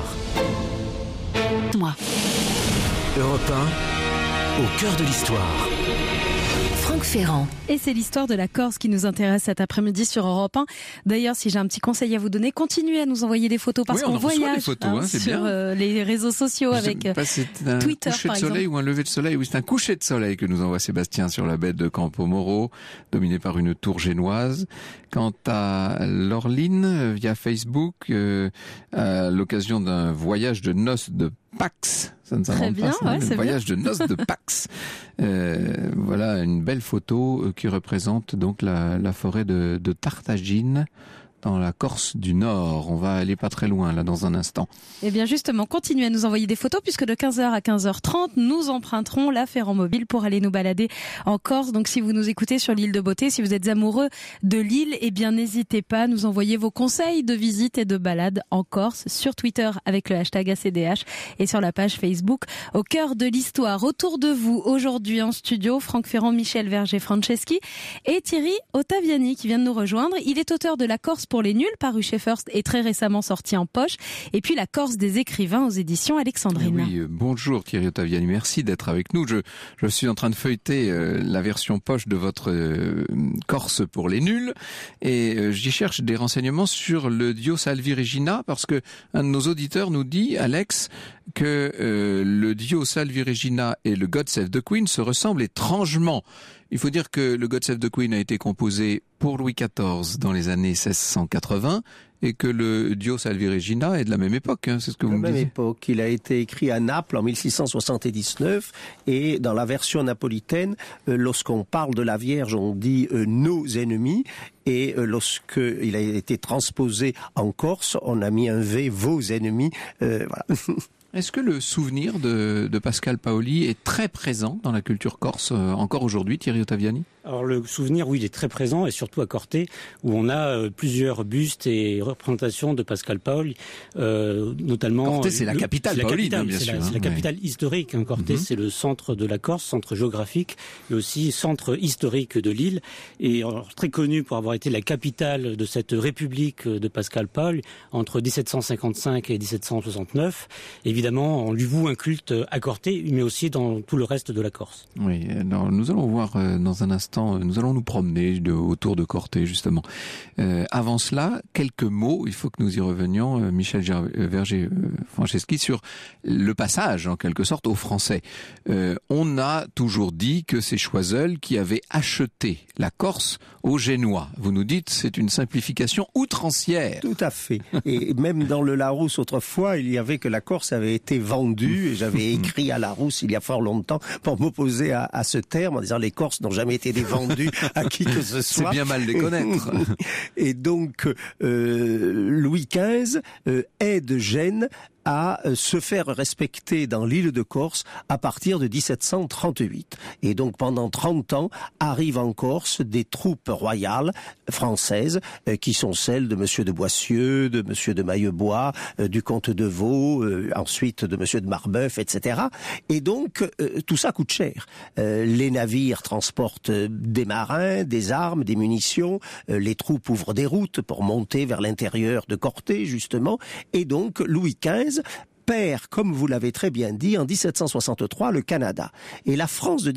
Moi. Europe 1, au cœur de l'histoire. Franck Ferrand. Et c'est l'histoire de la Corse qui nous intéresse cet après-midi sur Europe 1. D'ailleurs, si j'ai un petit conseil à vous donner, continuez à nous envoyer des photos parce qu'on voyage photos, sur les réseaux sociaux avec Twitter, par exemple. C'est un coucher de soleil ou un lever de soleil. Oui, c'est un coucher de soleil que nous envoie Sébastien sur la baie de Campo Moro, dominée par une tour génoise. Quant à Laureline, via Facebook, à l'occasion d'un voyage de noces de Pax, ça ne s'invente pas, ça, un voyage de noces de Pax. Voilà une belle photo qui représente donc la forêt de Tartagine dans la Corse du Nord. On va aller pas très loin là dans un instant. Eh bien justement, continuez à nous envoyer des photos puisque de 15h à 15h30, nous emprunterons la Ferrand Mobile pour aller nous balader en Corse. Donc si vous nous écoutez sur l'île de Beauté, si vous êtes amoureux de l'île, eh bien n'hésitez pas à nous envoyer vos conseils de visite et de balade en Corse sur Twitter avec le hashtag ACDH et sur la page Facebook Au cœur de l'histoire. Autour de vous aujourd'hui en studio, Franck Ferrand, Michel Verger-Franceschi et Thierry Ottaviani qui vient de nous rejoindre. Il est auteur de La Corse pour les nuls, paru chez First et très récemment sorti en poche. Et puis La Corse des écrivains aux éditions Alexandrine. Oui, bonjour Thierry Ottaviani, merci d'être avec nous. Je suis en train de feuilleter la version poche de votre Corse pour les nuls et j'y cherche des renseignements sur le duo Salvi-Regina parce que un de nos auditeurs nous dit, Alex, que le duo Salvi Regina et le God Save the Queen se ressemblent étrangement. Il faut dire que le God Save the Queen a été composé pour Louis XIV dans les années 1680 et que le duo Salvi Regina est de la même époque, hein, c'est ce que vous me disiez. De la même époque. Il a été écrit à Naples en 1679 et dans la version napolitaine, lorsqu'on parle de la Vierge, on dit nos ennemis. Et lorsqu'il a été transposé en Corse, on a mis un V, vos ennemis. Voilà. Est-ce que le souvenir de Pascal Paoli est très présent dans la culture corse encore aujourd'hui, Thierry Ottaviani ? Alors le souvenir, oui, il est très présent, et surtout à Corté, où on a plusieurs bustes et représentations de Pascal Paoli, notamment... Corté, c'est la capitale paoline, bien sûr. C'est la capitale historique. Corté, c'est le centre de la Corse, centre géographique, et aussi centre historique de l'île, et alors, très connu pour avoir été la capitale de cette république de Pascal Paoli entre 1755 et 1769. Évidemment, on lui voue un culte à Corté, mais aussi dans tout le reste de la Corse. Oui, alors nous allons voir dans un instant, nous allons nous promener autour de Corté, justement. Avant cela, quelques mots, il faut que nous y revenions, Michel Verger-Franceschi, sur le passage, en quelque sorte, aux Français. On a toujours dit que c'est Choiseul qui avait acheté la Corse aux Génois. Vous nous dites, c'est une simplification outrancière. Tout à fait. Et même dans le Larousse, autrefois, il y avait que la Corse avait été vendue, et j'avais écrit à Larousse il y a fort longtemps pour m'opposer à ce terme, en disant les Corses n'ont jamais été vendus à qui que ce soit. C'est bien mal les connaître. Et donc, Louis XV aide Gênes à se faire respecter dans l'île de Corse à partir de 1738. Et donc pendant 30 ans arrivent en Corse des troupes royales françaises qui sont celles de Monsieur de Boissieu, de Monsieur de Maillebois, du comte de Vaux, ensuite de Monsieur de Marbeuf, etc. Et donc tout ça coûte cher. Les navires transportent des marins, des armes, des munitions, les troupes ouvrent des routes pour monter vers l'intérieur de Corté, justement, et donc Louis XV perd, comme vous l'avez très bien dit, en 1763, le Canada. Et la France de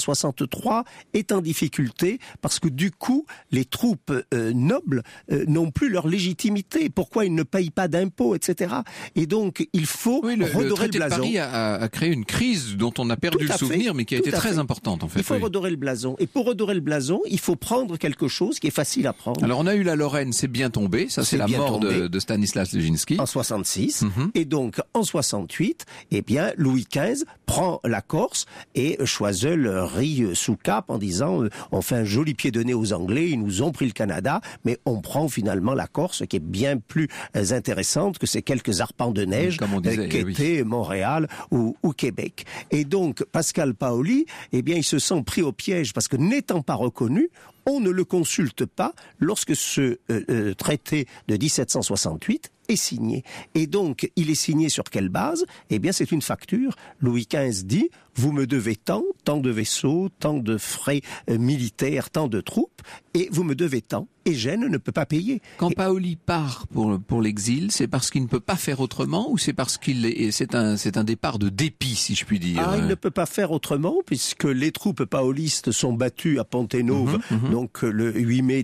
1763 est en difficulté parce que du coup, les troupes nobles n'ont plus leur légitimité. Pourquoi ils ne payent pas d'impôts, etc. Et donc, il faut redorer le blason. Le traité de Paris a créé une crise dont on a perdu le souvenir, mais qui a été très importante, en fait. Il faut redorer le blason. Et pour redorer le blason, il faut prendre quelque chose qui est facile à prendre. Alors, on a eu la Lorraine, c'est bien tombé. Ça, c'est la mort de Stanislas Leszczynski. En 66. Et donc, en 68, eh bien, Louis XV prend la Corse et Choiseul rit sous cape en disant on fait un joli pied de nez aux Anglais, ils nous ont pris le Canada, mais on prend finalement la Corse qui est bien plus intéressante que ces quelques arpents de neige qu'étaient Montréal ou Québec. Et donc, Pascal Paoli, eh bien, il se sent pris au piège parce que n'étant pas reconnu, on ne le consulte pas lorsque ce traité de 1768 est signé. Et donc, il est signé sur quelle base ? Eh bien, c'est une facture. Louis XV dit, vous me devez tant de vaisseaux, tant de frais militaires, tant de troupes, et vous me devez tant. Et Gênes ne peut pas payer. Quand Paoli part pour l'exil, c'est parce qu'il ne peut pas faire autrement ou c'est parce c'est un départ de dépit, si je puis dire? Il ne peut pas faire autrement puisque les troupes paolistes sont battues à Pontenove, donc le 8 mai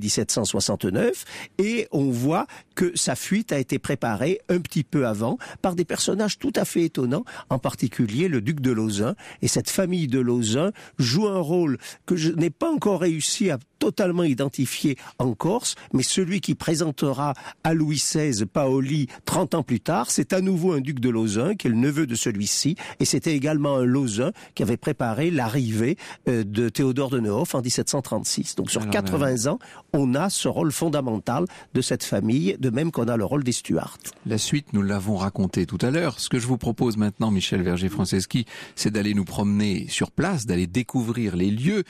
1769, et on voit que sa fuite a été préparée un petit peu avant par des personnages tout à fait étonnants, en particulier le duc de Lauzun. Et cette famille de Lauzun joue un rôle que je n'ai pas encore réussi à totalement identifié en Corse, mais celui qui présentera à Louis XVI Paoli 30 ans plus tard, c'est à nouveau un duc de Lauzun, qui est le neveu de celui-ci, et c'était également un Lauzun qui avait préparé l'arrivée de Théodore de Nehoff en 1736. Donc sur 80 ans, on a ce rôle fondamental de cette famille, de même qu'on a le rôle des Stuarts. La suite, nous l'avons raconté tout à l'heure. Ce que je vous propose maintenant, Michel Verger-Franceschi, c'est d'aller nous promener sur place, d'aller découvrir les lieux,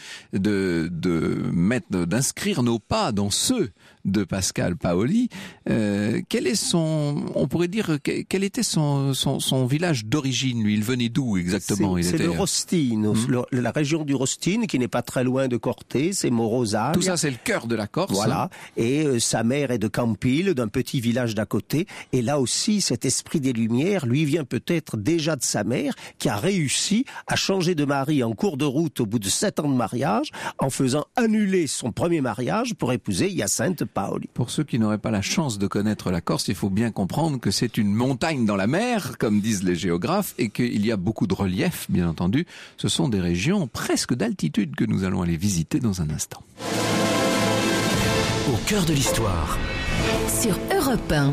d'inscrire nos pas dans ceux de Pascal Paoli. Quel était son village d'origine, lui? Il venait d'où exactement? C'est le Rostine, la région du Rostine, qui n'est pas très loin de Corté, c'est Morosaglia. Tout ça, c'est le cœur de la Corse. Voilà. Et sa mère est de Campil, d'un petit village d'à côté. Et là aussi, cet esprit des Lumières, lui vient peut-être déjà de sa mère, qui a réussi à changer de mari en cours de route au bout de 7 ans de mariage, en faisant annuler son premier mariage pour épouser Hyacinthe Paoli. Pour ceux qui n'auraient pas la chance de connaître la Corse, il faut bien comprendre que c'est une montagne dans la mer, comme disent les géographes, et qu'il y a beaucoup de relief, bien entendu. Ce sont des régions presque d'altitude que nous allons aller visiter dans un instant. Au cœur de l'histoire. Sur Europe 1.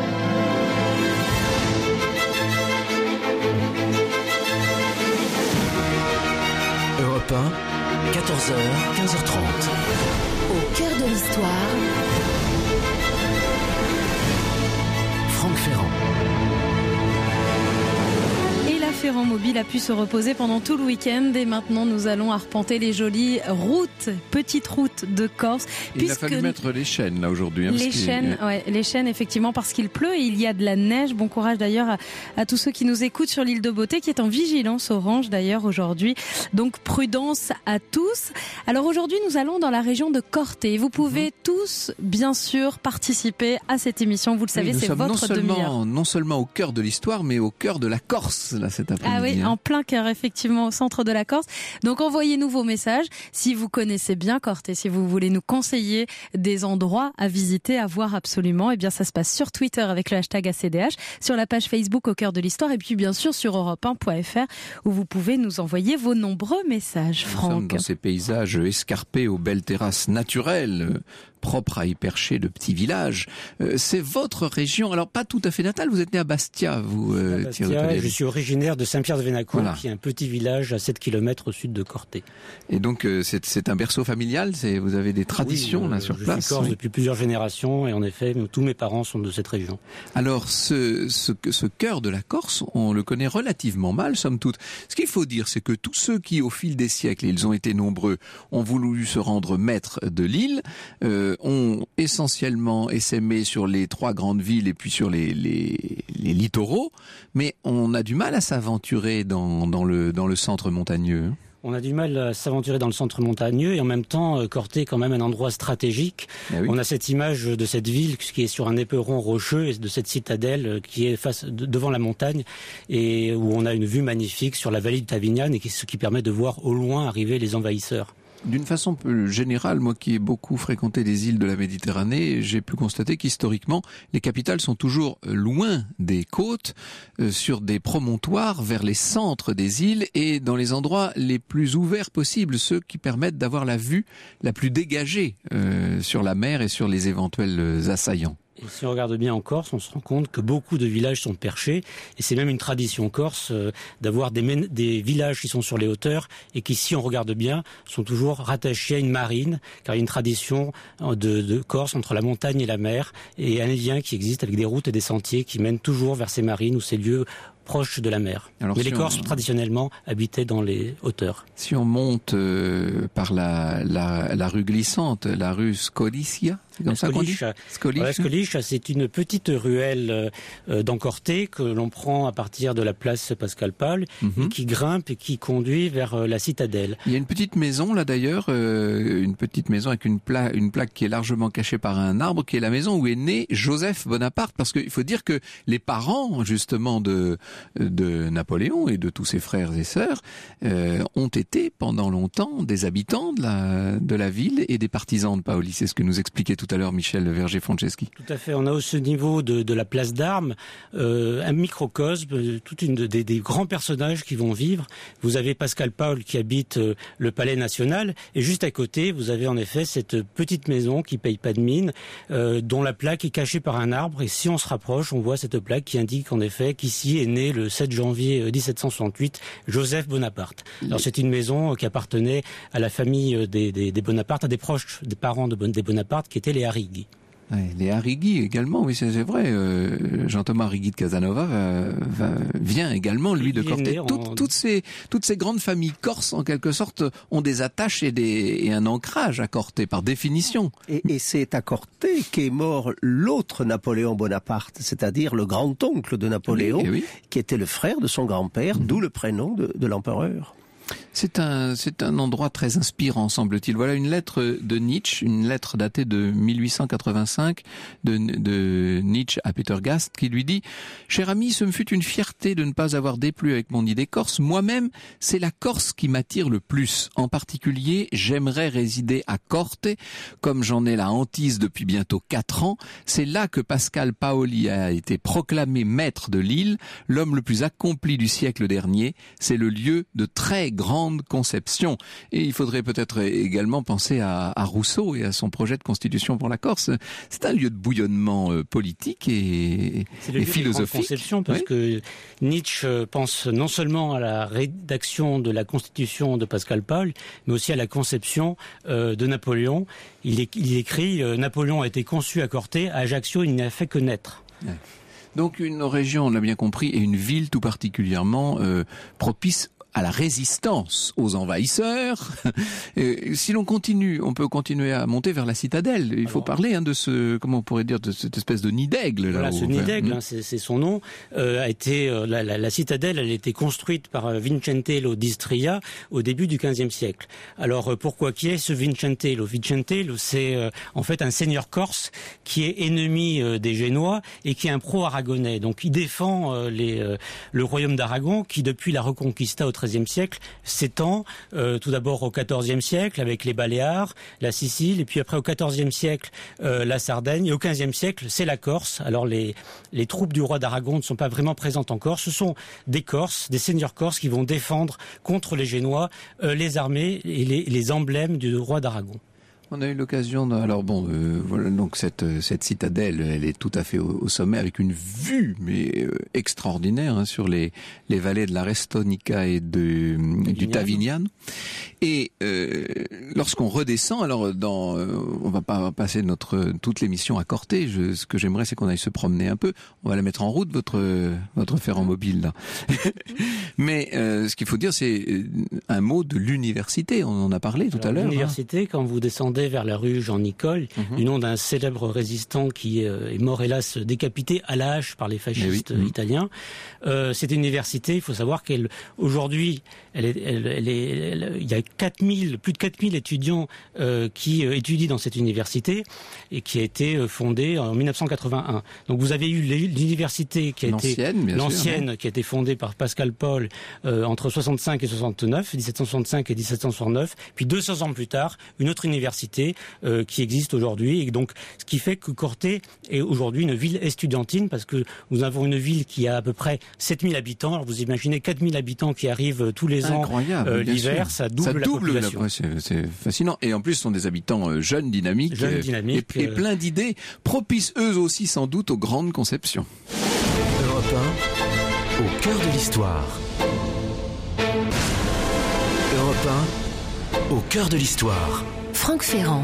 Europe 1, 14h, 15h30. Au cœur de l'histoire. Franck Ferrand. Ferrand Mobile a pu se reposer pendant tout le week-end et maintenant nous allons arpenter les jolies routes, petites routes de Corse. Il a fallu mettre les chaînes là aujourd'hui. Les chaînes effectivement parce qu'il pleut et il y a de la neige. Bon courage d'ailleurs à tous ceux qui nous écoutent sur l'île de Beauté qui est en vigilance orange d'ailleurs aujourd'hui. Donc prudence à tous. Alors aujourd'hui nous allons dans la région de Corte et vous pouvez tous bien sûr participer à cette émission. Vous le savez, c'est votre demi-heure. Non seulement au cœur de l'histoire mais au cœur de la Corse là. Ah oui, en plein cœur, effectivement, au centre de la Corse. Donc envoyez-nous vos messages si vous connaissez bien Corte et si vous voulez nous conseiller des endroits à visiter, à voir absolument. Eh bien, ça se passe sur Twitter avec le hashtag ACDH, sur la page Facebook Au cœur de l'histoire et puis bien sûr sur europe1.fr où vous pouvez nous envoyer vos nombreux messages, Franck. Nous sommes dans ces paysages escarpés aux belles terrasses naturelles, propre à y percher de petits villages. C'est votre région, alors pas tout à fait natale, vous êtes né à Bastia, vous Bastia, je suis originaire de Saint-Pierre-de-Vénacourt, qui est un petit village à 7 km au sud de Corte. Et donc c'est un berceau familial, vous avez des traditions là sur place. Je suis corse depuis plusieurs générations et en effet, tous mes parents sont de cette région. Alors ce cœur de la Corse, on le connaît relativement mal, somme toute. Ce qu'il faut dire, c'est que tous ceux qui au fil des siècles, et ils ont été nombreux, ont voulu se rendre maîtres de l'île, ont essentiellement essaimé sur les 3 grandes villes et puis sur les littoraux, mais on a du mal à s'aventurer dans le centre montagneux. On a du mal à s'aventurer dans le centre montagneux et en même temps, Corte est quand même un endroit stratégique. Ah oui. On a cette image de cette ville qui est sur un éperon rocheux et de cette citadelle qui est devant la montagne et où on a une vue magnifique sur la vallée de Tavignane et ce qui permet de voir au loin arriver les envahisseurs. D'une façon plus générale, moi qui ai beaucoup fréquenté les îles de la Méditerranée, j'ai pu constater qu'historiquement, les capitales sont toujours loin des côtes, sur des promontoires vers les centres des îles et dans les endroits les plus ouverts possibles, ceux qui permettent d'avoir la vue la plus dégagée sur la mer et sur les éventuels assaillants. Et si on regarde bien en Corse, on se rend compte que beaucoup de villages sont perchés, et c'est même une tradition corse d'avoir des villages qui sont sur les hauteurs, et qui, si on regarde bien, sont toujours rattachés à une marine, car il y a une tradition de Corse entre la montagne et la mer, et un lien qui existe avec des routes et des sentiers qui mènent toujours vers ces marines ou ces lieux proche de la mer. Alors, mais les Corses, traditionnellement, habitaient dans les hauteurs. Si on monte par la rue glissante, la rue Scolicia, c'est comme ça qu'on dit ? Scolicia, c'est une petite ruelle dans Corte que l'on prend à partir de la place Pascal Paoli et qui grimpe et qui conduit vers la citadelle. Il y a une petite maison, là d'ailleurs, une petite maison avec une plaque qui est largement cachée par un arbre, qui est la maison où est né Joseph Bonaparte, parce qu'il faut dire que les parents, justement, de Napoléon et de tous ses frères et sœurs ont été pendant longtemps des habitants de la ville et des partisans de Paoli. C'est ce que nous expliquait tout à l'heure Michel Verger-Franceschi. Tout à fait. On a au niveau de la place d'Armes un microcosme, toute des grands personnages qui vont vivre. Vous avez Pascal Paoli qui habite le Palais National et juste à côté, vous avez en effet cette petite maison qui paye pas de mine, dont la plaque est cachée par un arbre. Et si on se rapproche, on voit cette plaque qui indique en effet qu'ici est né le 7 janvier 1768, Joseph Bonaparte. Alors c'est une maison qui appartenait à la famille des Bonaparte, à des proches des parents des Bonaparte qui étaient les Arrighi. Ouais, les Arrighi également, oui c'est vrai. Jean-Thomas Arrighi de Casanova vient également lui de Corte. Toutes ces grandes familles corses en quelque sorte ont des attaches et un ancrage à Corte par définition. Et c'est à Corte qu'est mort l'autre Napoléon Bonaparte, c'est-à-dire le grand-oncle de Napoléon, qui était le frère de son grand-père, d'où le prénom de l'empereur. C'est un endroit très inspirant, semble-t-il. Voilà une lettre de Nietzsche, une lettre datée de 1885 de Nietzsche à Peter Gast, qui lui dit « Cher ami, ce me fut une fierté de ne pas avoir déplu avec mon idée corse. Moi-même, c'est la Corse qui m'attire le plus. En particulier, j'aimerais résider à Corte, comme j'en ai la hantise depuis bientôt 4 ans. C'est là que Pascal Paoli a été proclamé maître de l'île, l'homme le plus accompli du siècle dernier. C'est le lieu de très grande conception. » Et il faudrait peut-être également penser à Rousseau et à son projet de constitution pour la Corse. C'est un lieu de bouillonnement politique et philosophique. Conception, parce que Nietzsche pense non seulement à la rédaction de la constitution de Pascal Paul, mais aussi à la conception de Napoléon. Il écrit « Napoléon a été conçu à Corte, à Ajaccio il n'a fait que naître ». Ouais. Donc une région, on l'a bien compris, et une ville tout particulièrement propice à la résistance aux envahisseurs. Et si l'on continue, on peut continuer à monter vers la citadelle. Il faut parler de ce, comment on pourrait dire, de cette espèce de nid d'aigle. Voilà, ce nid d'aigle, c'est son nom, a été la citadelle. Elle a été construite par Vincentello d'Istria au début du XVe siècle. Alors pourquoi qui est ce Vincentello? Vincentello, c'est en fait un seigneur corse qui est ennemi des Génois et qui est un pro-aragonais. Donc il défend le royaume d'Aragon qui, depuis la Reconquista au XIIIe siècle, s'étend tout d'abord au XIVe siècle avec les Baléares, la Sicile, et puis après au XIVe siècle la Sardaigne, et au XVe siècle c'est la Corse. Alors les troupes du roi d'Aragon ne sont pas vraiment présentes en Corse, ce sont des Corses, des seigneurs corses qui vont défendre contre les Génois les armées et les emblèmes du roi d'Aragon. On a eu l'occasion voilà, donc cette citadelle, elle est tout à fait au sommet avec une vue extraordinaire sur les vallées de la Restonica et du Tavignane. Et lorsqu'on redescend, alors on va pas passer toute l'émission à Corte. Ce que j'aimerais, c'est qu'on aille se promener un peu. On va la mettre en route, votre ferrand mobile là. Mais ce qu'il faut dire, c'est un mot de l'université. On en a parlé tout à l'heure. L'université, quand vous descendez vers la rue Jean-Nicole, du nom d'un célèbre résistant qui est mort hélas décapité à la hache par les fascistes italiens. Cette université, il faut savoir qu'aujourd'hui, il y a plus de 4000 étudiants qui étudient dans cette université et qui a été fondée en 1981. Donc vous avez eu l'université qui a été l'ancienne, qui a été fondée par Pascal Paul entre 65 et 69, 1765 et 1769, puis 200 ans plus tard, une autre université qui existe aujourd'hui, et donc ce qui fait que Corte est aujourd'hui une ville estudiantine, parce que nous avons une ville qui a à peu près 7000 habitants. Alors vous imaginez 4000 habitants qui arrivent tous les ans l'hiver, ça double la population. C'est fascinant. Et en plus, ce sont des habitants jeunes, dynamiques, et plein d'idées, propices eux aussi sans doute aux grandes conceptions. Europe 1, au cœur de l'histoire. Europe 1, au cœur de l'histoire. Franck Ferrand.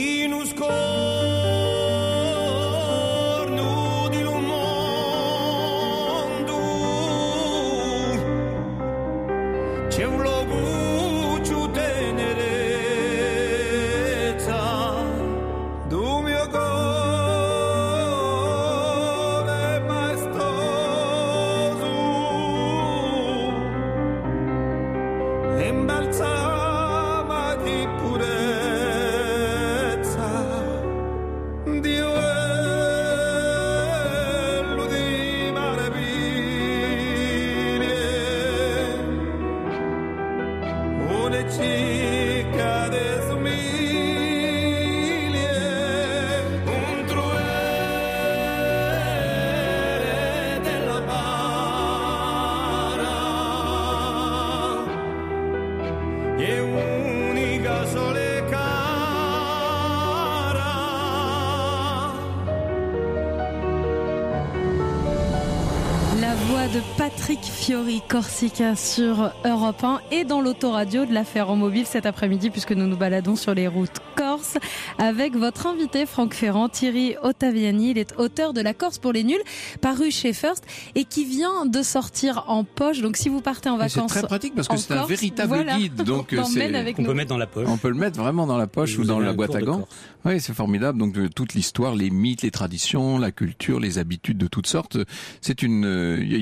De Patrick Fiori, Corsica sur Europe 1 et dans l'autoradio de l'affaire en mobile cet après-midi, puisque nous nous baladons sur les routes corse avec votre invité Franck Ferrand, Thierry Ottaviani. Il est auteur de La Corse pour les nuls, paru chez First et qui vient de sortir en poche. Donc si vous partez en vacances, c'est très pratique parce que c'est un véritable guide. Donc on peut mettre dans la poche. On peut le mettre vraiment dans la poche ou dans la boîte à gants. Oui, c'est formidable. Donc toute l'histoire, les mythes, les traditions, la culture, les habitudes de toutes sortes. Il y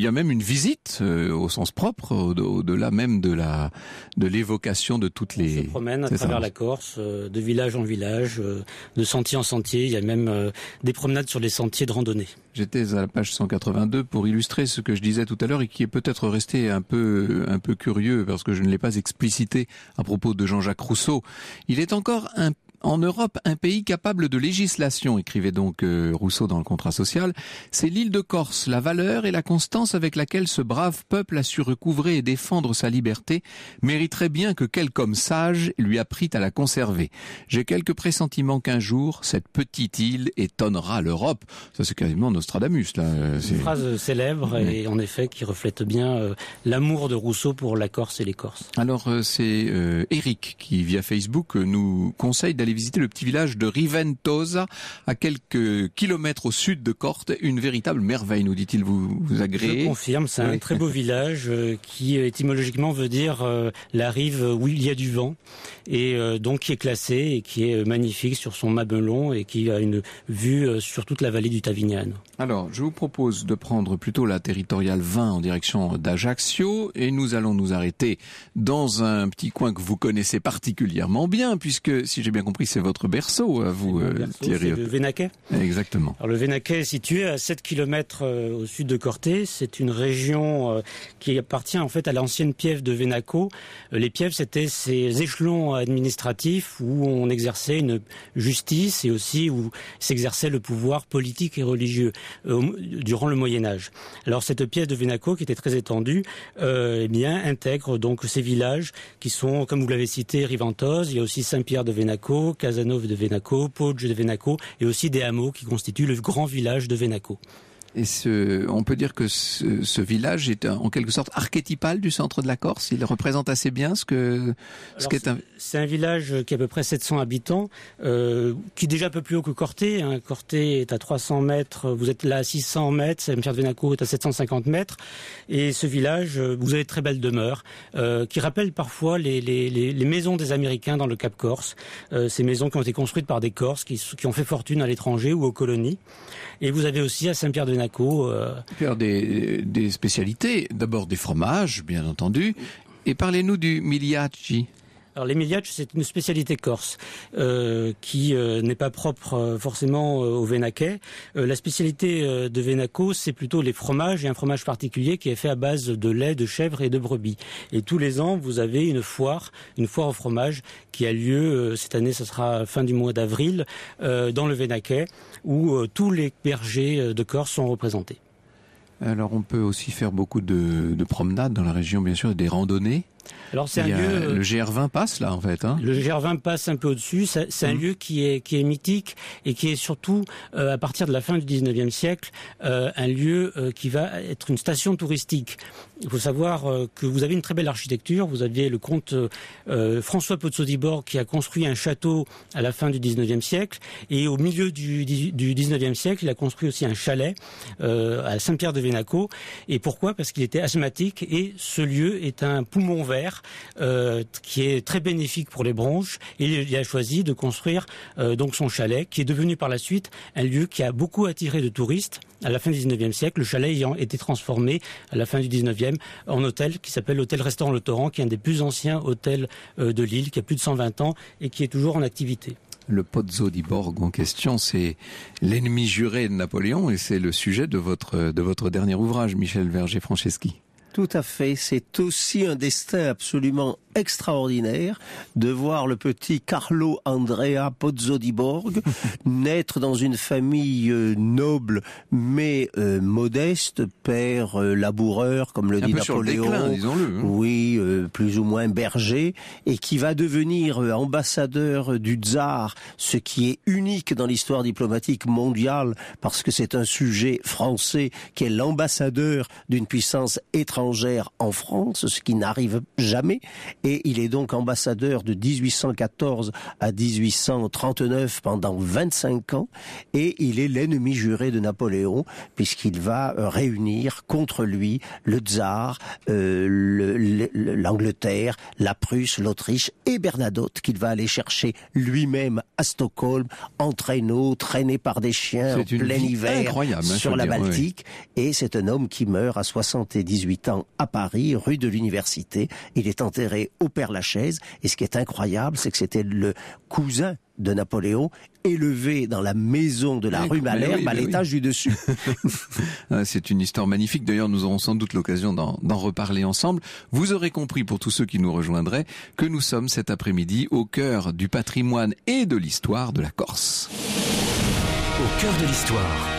a même une visite au sens propre, au-delà même de l'évocation de toutes les... On se promène à travers la Corse, de village en village, de sentier en sentier. Il y a même des promenades sur les sentiers de randonnée. J'étais à la page 182 pour illustrer ce que je disais tout à l'heure et qui est peut-être resté un peu curieux parce que je ne l'ai pas explicité à propos de Jean-Jacques Rousseau. Il est encore en Europe, un pays capable de législation, écrivait donc Rousseau dans le Contrat social, c'est l'île de Corse. La valeur et la constance avec laquelle ce brave peuple a su recouvrer et défendre sa liberté mériterait bien que quelque homme sage lui apprît à la conserver. J'ai quelques pressentiments qu'un jour, cette petite île étonnera l'Europe. Ça, c'est quasiment Nostradamus, là. C'est une phrase célèbre et en effet qui reflète bien l'amour de Rousseau pour la Corse et les Corses. Alors, c'est Eric qui, via Facebook, nous conseille d'aller visiter le petit village de Riventosa, à quelques kilomètres au sud de Corte. Une véritable merveille, nous dit-il, vous agréez? Je confirme, c'est un très beau village qui étymologiquement veut dire la rive où il y a du vent, et donc qui est classé et qui est magnifique sur son Mabelon et qui a une vue sur toute la vallée du Tavignano. Alors, je vous propose de prendre plutôt la territoriale 20 en direction d'Ajaccio, et nous allons nous arrêter dans un petit coin que vous connaissez particulièrement bien, puisque, si j'ai bien compris, c'est votre berceau, à vous, Thierry. C'est le Vénaquais. Exactement. Alors, le Vénaquais est situé à 7 km au sud de Corté. C'est une région qui appartient en fait à l'ancienne piève de Vénaco. Les pièves, c'était ces échelons administratifs où on exerçait une justice et aussi où s'exerçait le pouvoir politique et religieux durant le Moyen-Âge. Alors, cette piève de Vénaco, qui était très étendue, intègre donc ces villages qui sont, comme vous l'avez cité, Riventose. Il y a aussi Saint-Pierre de Vénaco, Casanove de Vénaco, Poggio de Vénaco, et aussi des hameaux qui constituent le grand village de Vénaco. Et on peut dire que ce village est en quelque sorte archétypal du centre de la Corse. Il représente assez bien C'est un village qui a à peu près 700 habitants, qui est déjà un peu plus haut que Corté. Corté est à 300 mètres, vous êtes là à 600 mètres, Saint-Pierre de Vénaco est à 750 mètres. Et ce village, vous avez de très belles demeures, qui rappellent parfois les maisons des Américains dans le Cap Corse. Ces maisons qui ont été construites par des Corses qui ont fait fortune à l'étranger ou aux colonies. Et vous avez aussi à Saint-Pierre de Vénaco des spécialités, d'abord des fromages, bien entendu, et parlez-nous du Migliacci. Alors les Migliacci, c'est une spécialité corse qui n'est pas propre forcément au Vénaquais. La spécialité de Vénaco, c'est plutôt les fromages, et un fromage particulier qui est fait à base de lait, de chèvre et de brebis. Et tous les ans, vous avez une foire au fromage qui a lieu, cette année ça sera fin du mois d'avril, dans le Vénaquais, où tous les bergers de Corse sont représentés. Alors on peut aussi faire beaucoup de promenades dans la région, bien sûr, et des randonnées. Alors c'est un lieu. Le GR20 passe là en fait. Le GR20 passe un peu au-dessus. C'est un lieu qui est mythique et qui est surtout à partir de la fin du 19e siècle un lieu qui va être une station touristique. Il faut savoir que vous avez une très belle architecture. Vous aviez le comte François Pozzo di Borg qui a construit un château à la fin du 19e siècle, et au milieu du 19e siècle, il a construit aussi un chalet à Saint-Pierre de Vénaco. Et pourquoi ? Parce qu'il était asthmatique, et ce lieu est un poumon vert qui est très bénéfique pour les bronches, et il a choisi de construire donc son chalet, qui est devenu par la suite un lieu qui a beaucoup attiré de touristes à la fin du 19e siècle, le chalet ayant été transformé à la fin du 19e en hôtel qui s'appelle l'hôtel-restaurant Le Torrent, qui est un des plus anciens hôtels de l'île, qui a plus de 120 ans et qui est toujours en activité. Le Pozzo di Borg en question, c'est l'ennemi juré de Napoléon, et c'est le sujet de votre dernier ouvrage, Michel Verger-Franceschi. Tout à fait, c'est aussi un destin absolument extraordinaire de voir le petit Carlo Andrea Pozzo di Borg naître dans une famille noble mais modeste, père laboureur comme le dit Napoléon, sur le déclin, disons-le. Oui, plus ou moins berger, et qui va devenir ambassadeur du tsar, ce qui est unique dans l'histoire diplomatique mondiale parce que c'est un sujet français qui est l'ambassadeur d'une puissance étrangère étrangères en France, ce qui n'arrive jamais. Et il est donc ambassadeur de 1814 à 1839 pendant 25 ans. Et il est l'ennemi juré de Napoléon, puisqu'il va réunir contre lui le tsar, l'Angleterre, la Prusse, l'Autriche et Bernadotte, qu'il va aller chercher lui-même à Stockholm, en traîneau, traîné par des chiens en plein hiver sur la Baltique. Oui. Et c'est un homme qui meurt à 78 ans à Paris, rue de l'Université. Il est enterré au Père-Lachaise. Et ce qui est incroyable, c'est que c'était le cousin de Napoléon, élevé dans la maison de la rue Malherbe, à l'étage du dessus. C'est une histoire magnifique. D'ailleurs, nous aurons sans doute l'occasion d'en reparler ensemble. Vous aurez compris, pour tous ceux qui nous rejoindraient, que nous sommes cet après-midi au cœur du patrimoine et de l'histoire de la Corse. Au cœur de l'histoire.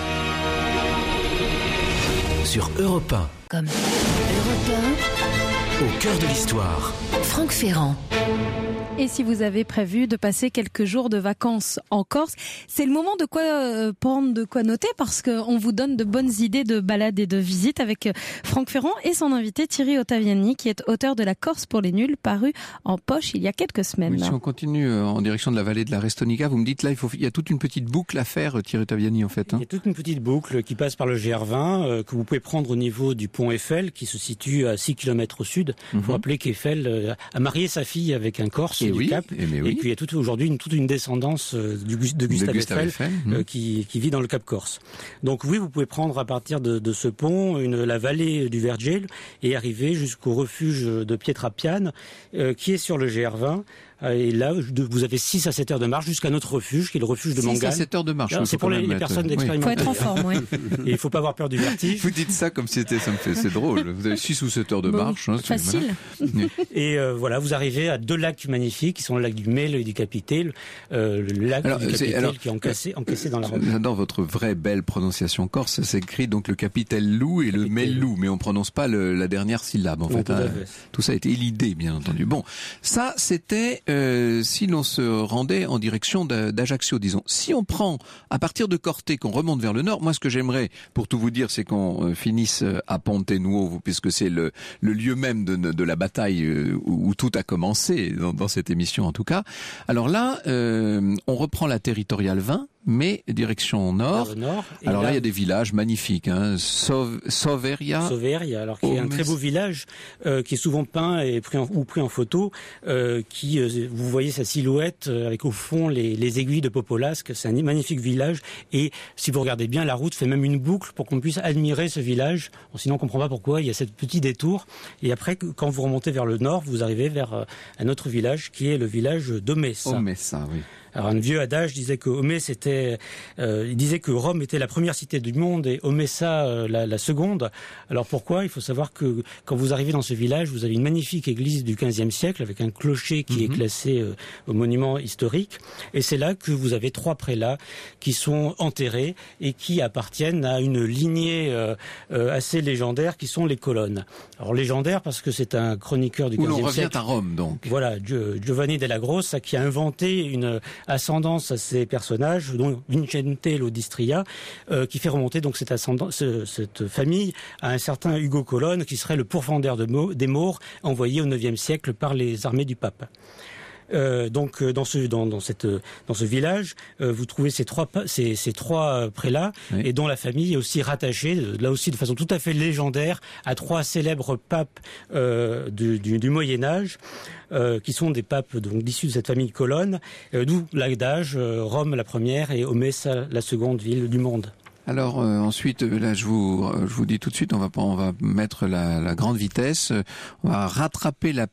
Sur Europe 1. Comme Europe 1. Au cœur de l'histoire. Franck Ferrand. Et si vous avez prévu de passer quelques jours de vacances en Corse, c'est le moment de quoi prendre, de quoi noter, parce qu'on vous donne de bonnes idées de balades et de visites avec Franck Ferrand et son invité Thierry Ottaviani, qui est auteur de La Corse pour les nuls, paru en poche il y a quelques semaines. Oui, si on continue en direction de la vallée de la Restonica, vous me dites là, il y a toute une petite boucle à faire, Thierry Ottaviani, en fait. Il y a toute une petite boucle qui passe par le GR20, que vous pouvez prendre au niveau du pont Eiffel, qui se situe à 6 km au sud. Il faut rappeler qu'Eiffel a marié sa fille avec un Corse du Cap. Et qu'il y a aujourd'hui toute une descendance de Gustave Eiffel qui vit dans le Cap Corse. Donc oui, vous pouvez prendre à partir de ce pont la vallée du Vergel et arriver jusqu'au refuge de Pietrapiane qui est sur le GR20. Et là, vous avez 6 à 7 heures de marche jusqu'à notre refuge, qui est le refuge de Mangane. 6 à 7 heures de marche. C'est pour les personnes expérimentées. Il faut être en forme, oui. Et il ne faut pas avoir peur du vertige. Vous dites ça comme si c'est drôle. Vous avez 6 ou 7 heures de marche. Hein, facile. Et voilà, vous arrivez à 2 lacs magnifiques, qui sont le lac du Mel et du Capitel. Le lac du Capitel qui est encaissé dans la roche. J'adore votre vraie belle prononciation corse. Ça s'écrit donc le Capitel Loup et le Mel Loup, mais on prononce pas la dernière syllabe, en fait. Tout ça a été l'idée, bien entendu. Bon, ça, c'était si l'on se rendait en direction d'Ajaccio, disons. Si on prend à partir de Corté, qu'on remonte vers le nord, moi ce que j'aimerais, pour tout vous dire, c'est qu'on finisse à Ponte Nuovo, puisque c'est le lieu même de la bataille où tout a commencé, dans cette émission en tout cas. Alors là, on reprend la territoriale 20, mais direction nord. Vers le nord. Alors là, il y a des villages magnifiques, hein. Soveria, alors qui est un très beau village qui est souvent peint et pris en photo, vous voyez sa silhouette avec au fond les aiguilles de Popolasque. C'est un magnifique village et si vous regardez bien, la route fait même une boucle pour qu'on puisse admirer ce village. Sinon, on comprend pas pourquoi il y a ce petit détour. Et après, quand vous remontez vers le nord, vous arrivez vers un autre village qui est le village d'Omessa. Omessa, oui. Alors un vieux adage disait que il disait que Rome était la première cité du monde et Omessa la seconde. Alors pourquoi ? Il faut savoir que quand vous arrivez dans ce village, vous avez une magnifique église du XVe siècle avec un clocher qui est classé au monument historique. Et c'est là que vous avez 3 prélats qui sont enterrés et qui appartiennent à une lignée assez légendaire qui sont les colonnes. Alors légendaire parce que c'est un chroniqueur du XVe siècle. On revient à Rome donc. Voilà, Giovanni della Grossa qui a inventé une ascendance à ces personnages, dont Vincentello d'Istria, qui fait remonter donc cette famille à un certain Ugo Colonne, qui serait le pourfendeur des Maures envoyé au IXe siècle par les armées du pape. Donc dans ce village, vous trouvez ces trois prélats, oui, et dont la famille est aussi rattachée, là aussi de façon tout à fait légendaire, à 3 célèbres papes du Moyen Âge, qui sont des papes donc issus de cette famille Colonne, d'où l'adage Rome la première et Omessa la seconde ville du monde. Alors ensuite, là je vous dis tout de suite, on va mettre la grande vitesse, on va rattraper la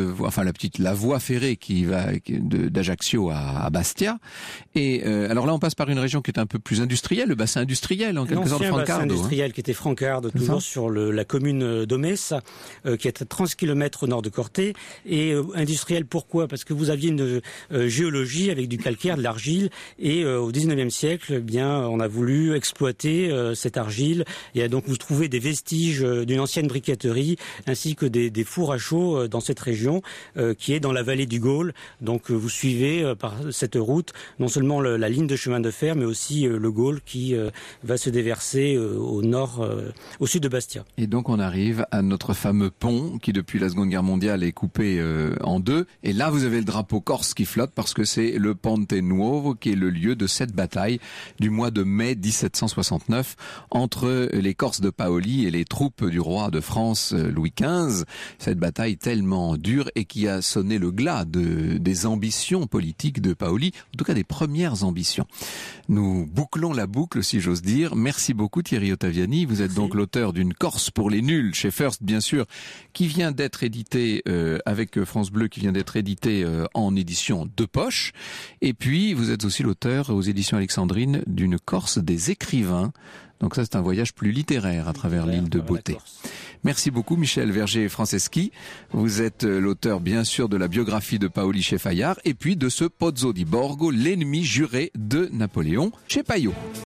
voie ferrée qui va d'Ajaccio à Bastia. Et alors là, on passe par une région qui est un peu plus industrielle, le bassin industriel en quelque sorte, Francardo. L'ancien bassin industriel qui était Francardo, toujours sur la commune d'Omessa, qui est à 30 km au nord de Corté. Et industriel, pourquoi ? Parce que vous aviez une géologie avec du calcaire, de l'argile, et au 19e siècle, on a voulu exploiter exploité cette argile. Et donc vous trouvez des vestiges d'une ancienne briqueterie ainsi que des fours à chaud dans cette région qui est dans la vallée du Gaule. Donc vous suivez par cette route non seulement la ligne de chemin de fer mais aussi le Gaule qui va se déverser au nord, au sud de Bastia. Et donc on arrive à notre fameux pont qui depuis la Seconde Guerre mondiale est coupé en deux. Et là vous avez le drapeau corse qui flotte parce que c'est le Ponte Nuovo qui est le lieu de cette bataille du mois de mai 1769 entre les Corses de Paoli et les troupes du roi de France Louis XV. Cette bataille tellement dure et qui a sonné le glas des ambitions politiques de Paoli, en tout cas des premières ambitions. Nous bouclons la boucle si j'ose dire. Merci beaucoup Thierry Ottaviani. Vous êtes donc l'auteur d'une Corse pour les nuls chez First bien sûr, qui vient d'être édité avec France Bleu, qui vient d'être édité en édition de poche. Et puis vous êtes aussi l'auteur aux éditions Alexandrine d'une Corse des écrivains. Donc ça c'est un voyage plus littéraire à travers l'île de beauté. Merci beaucoup Michel Verger-Franceschi. Vous êtes l'auteur bien sûr de la biographie de Paoli chez Fayard et puis de ce Pozzo di Borgo, l'ennemi juré de Napoléon chez Payot.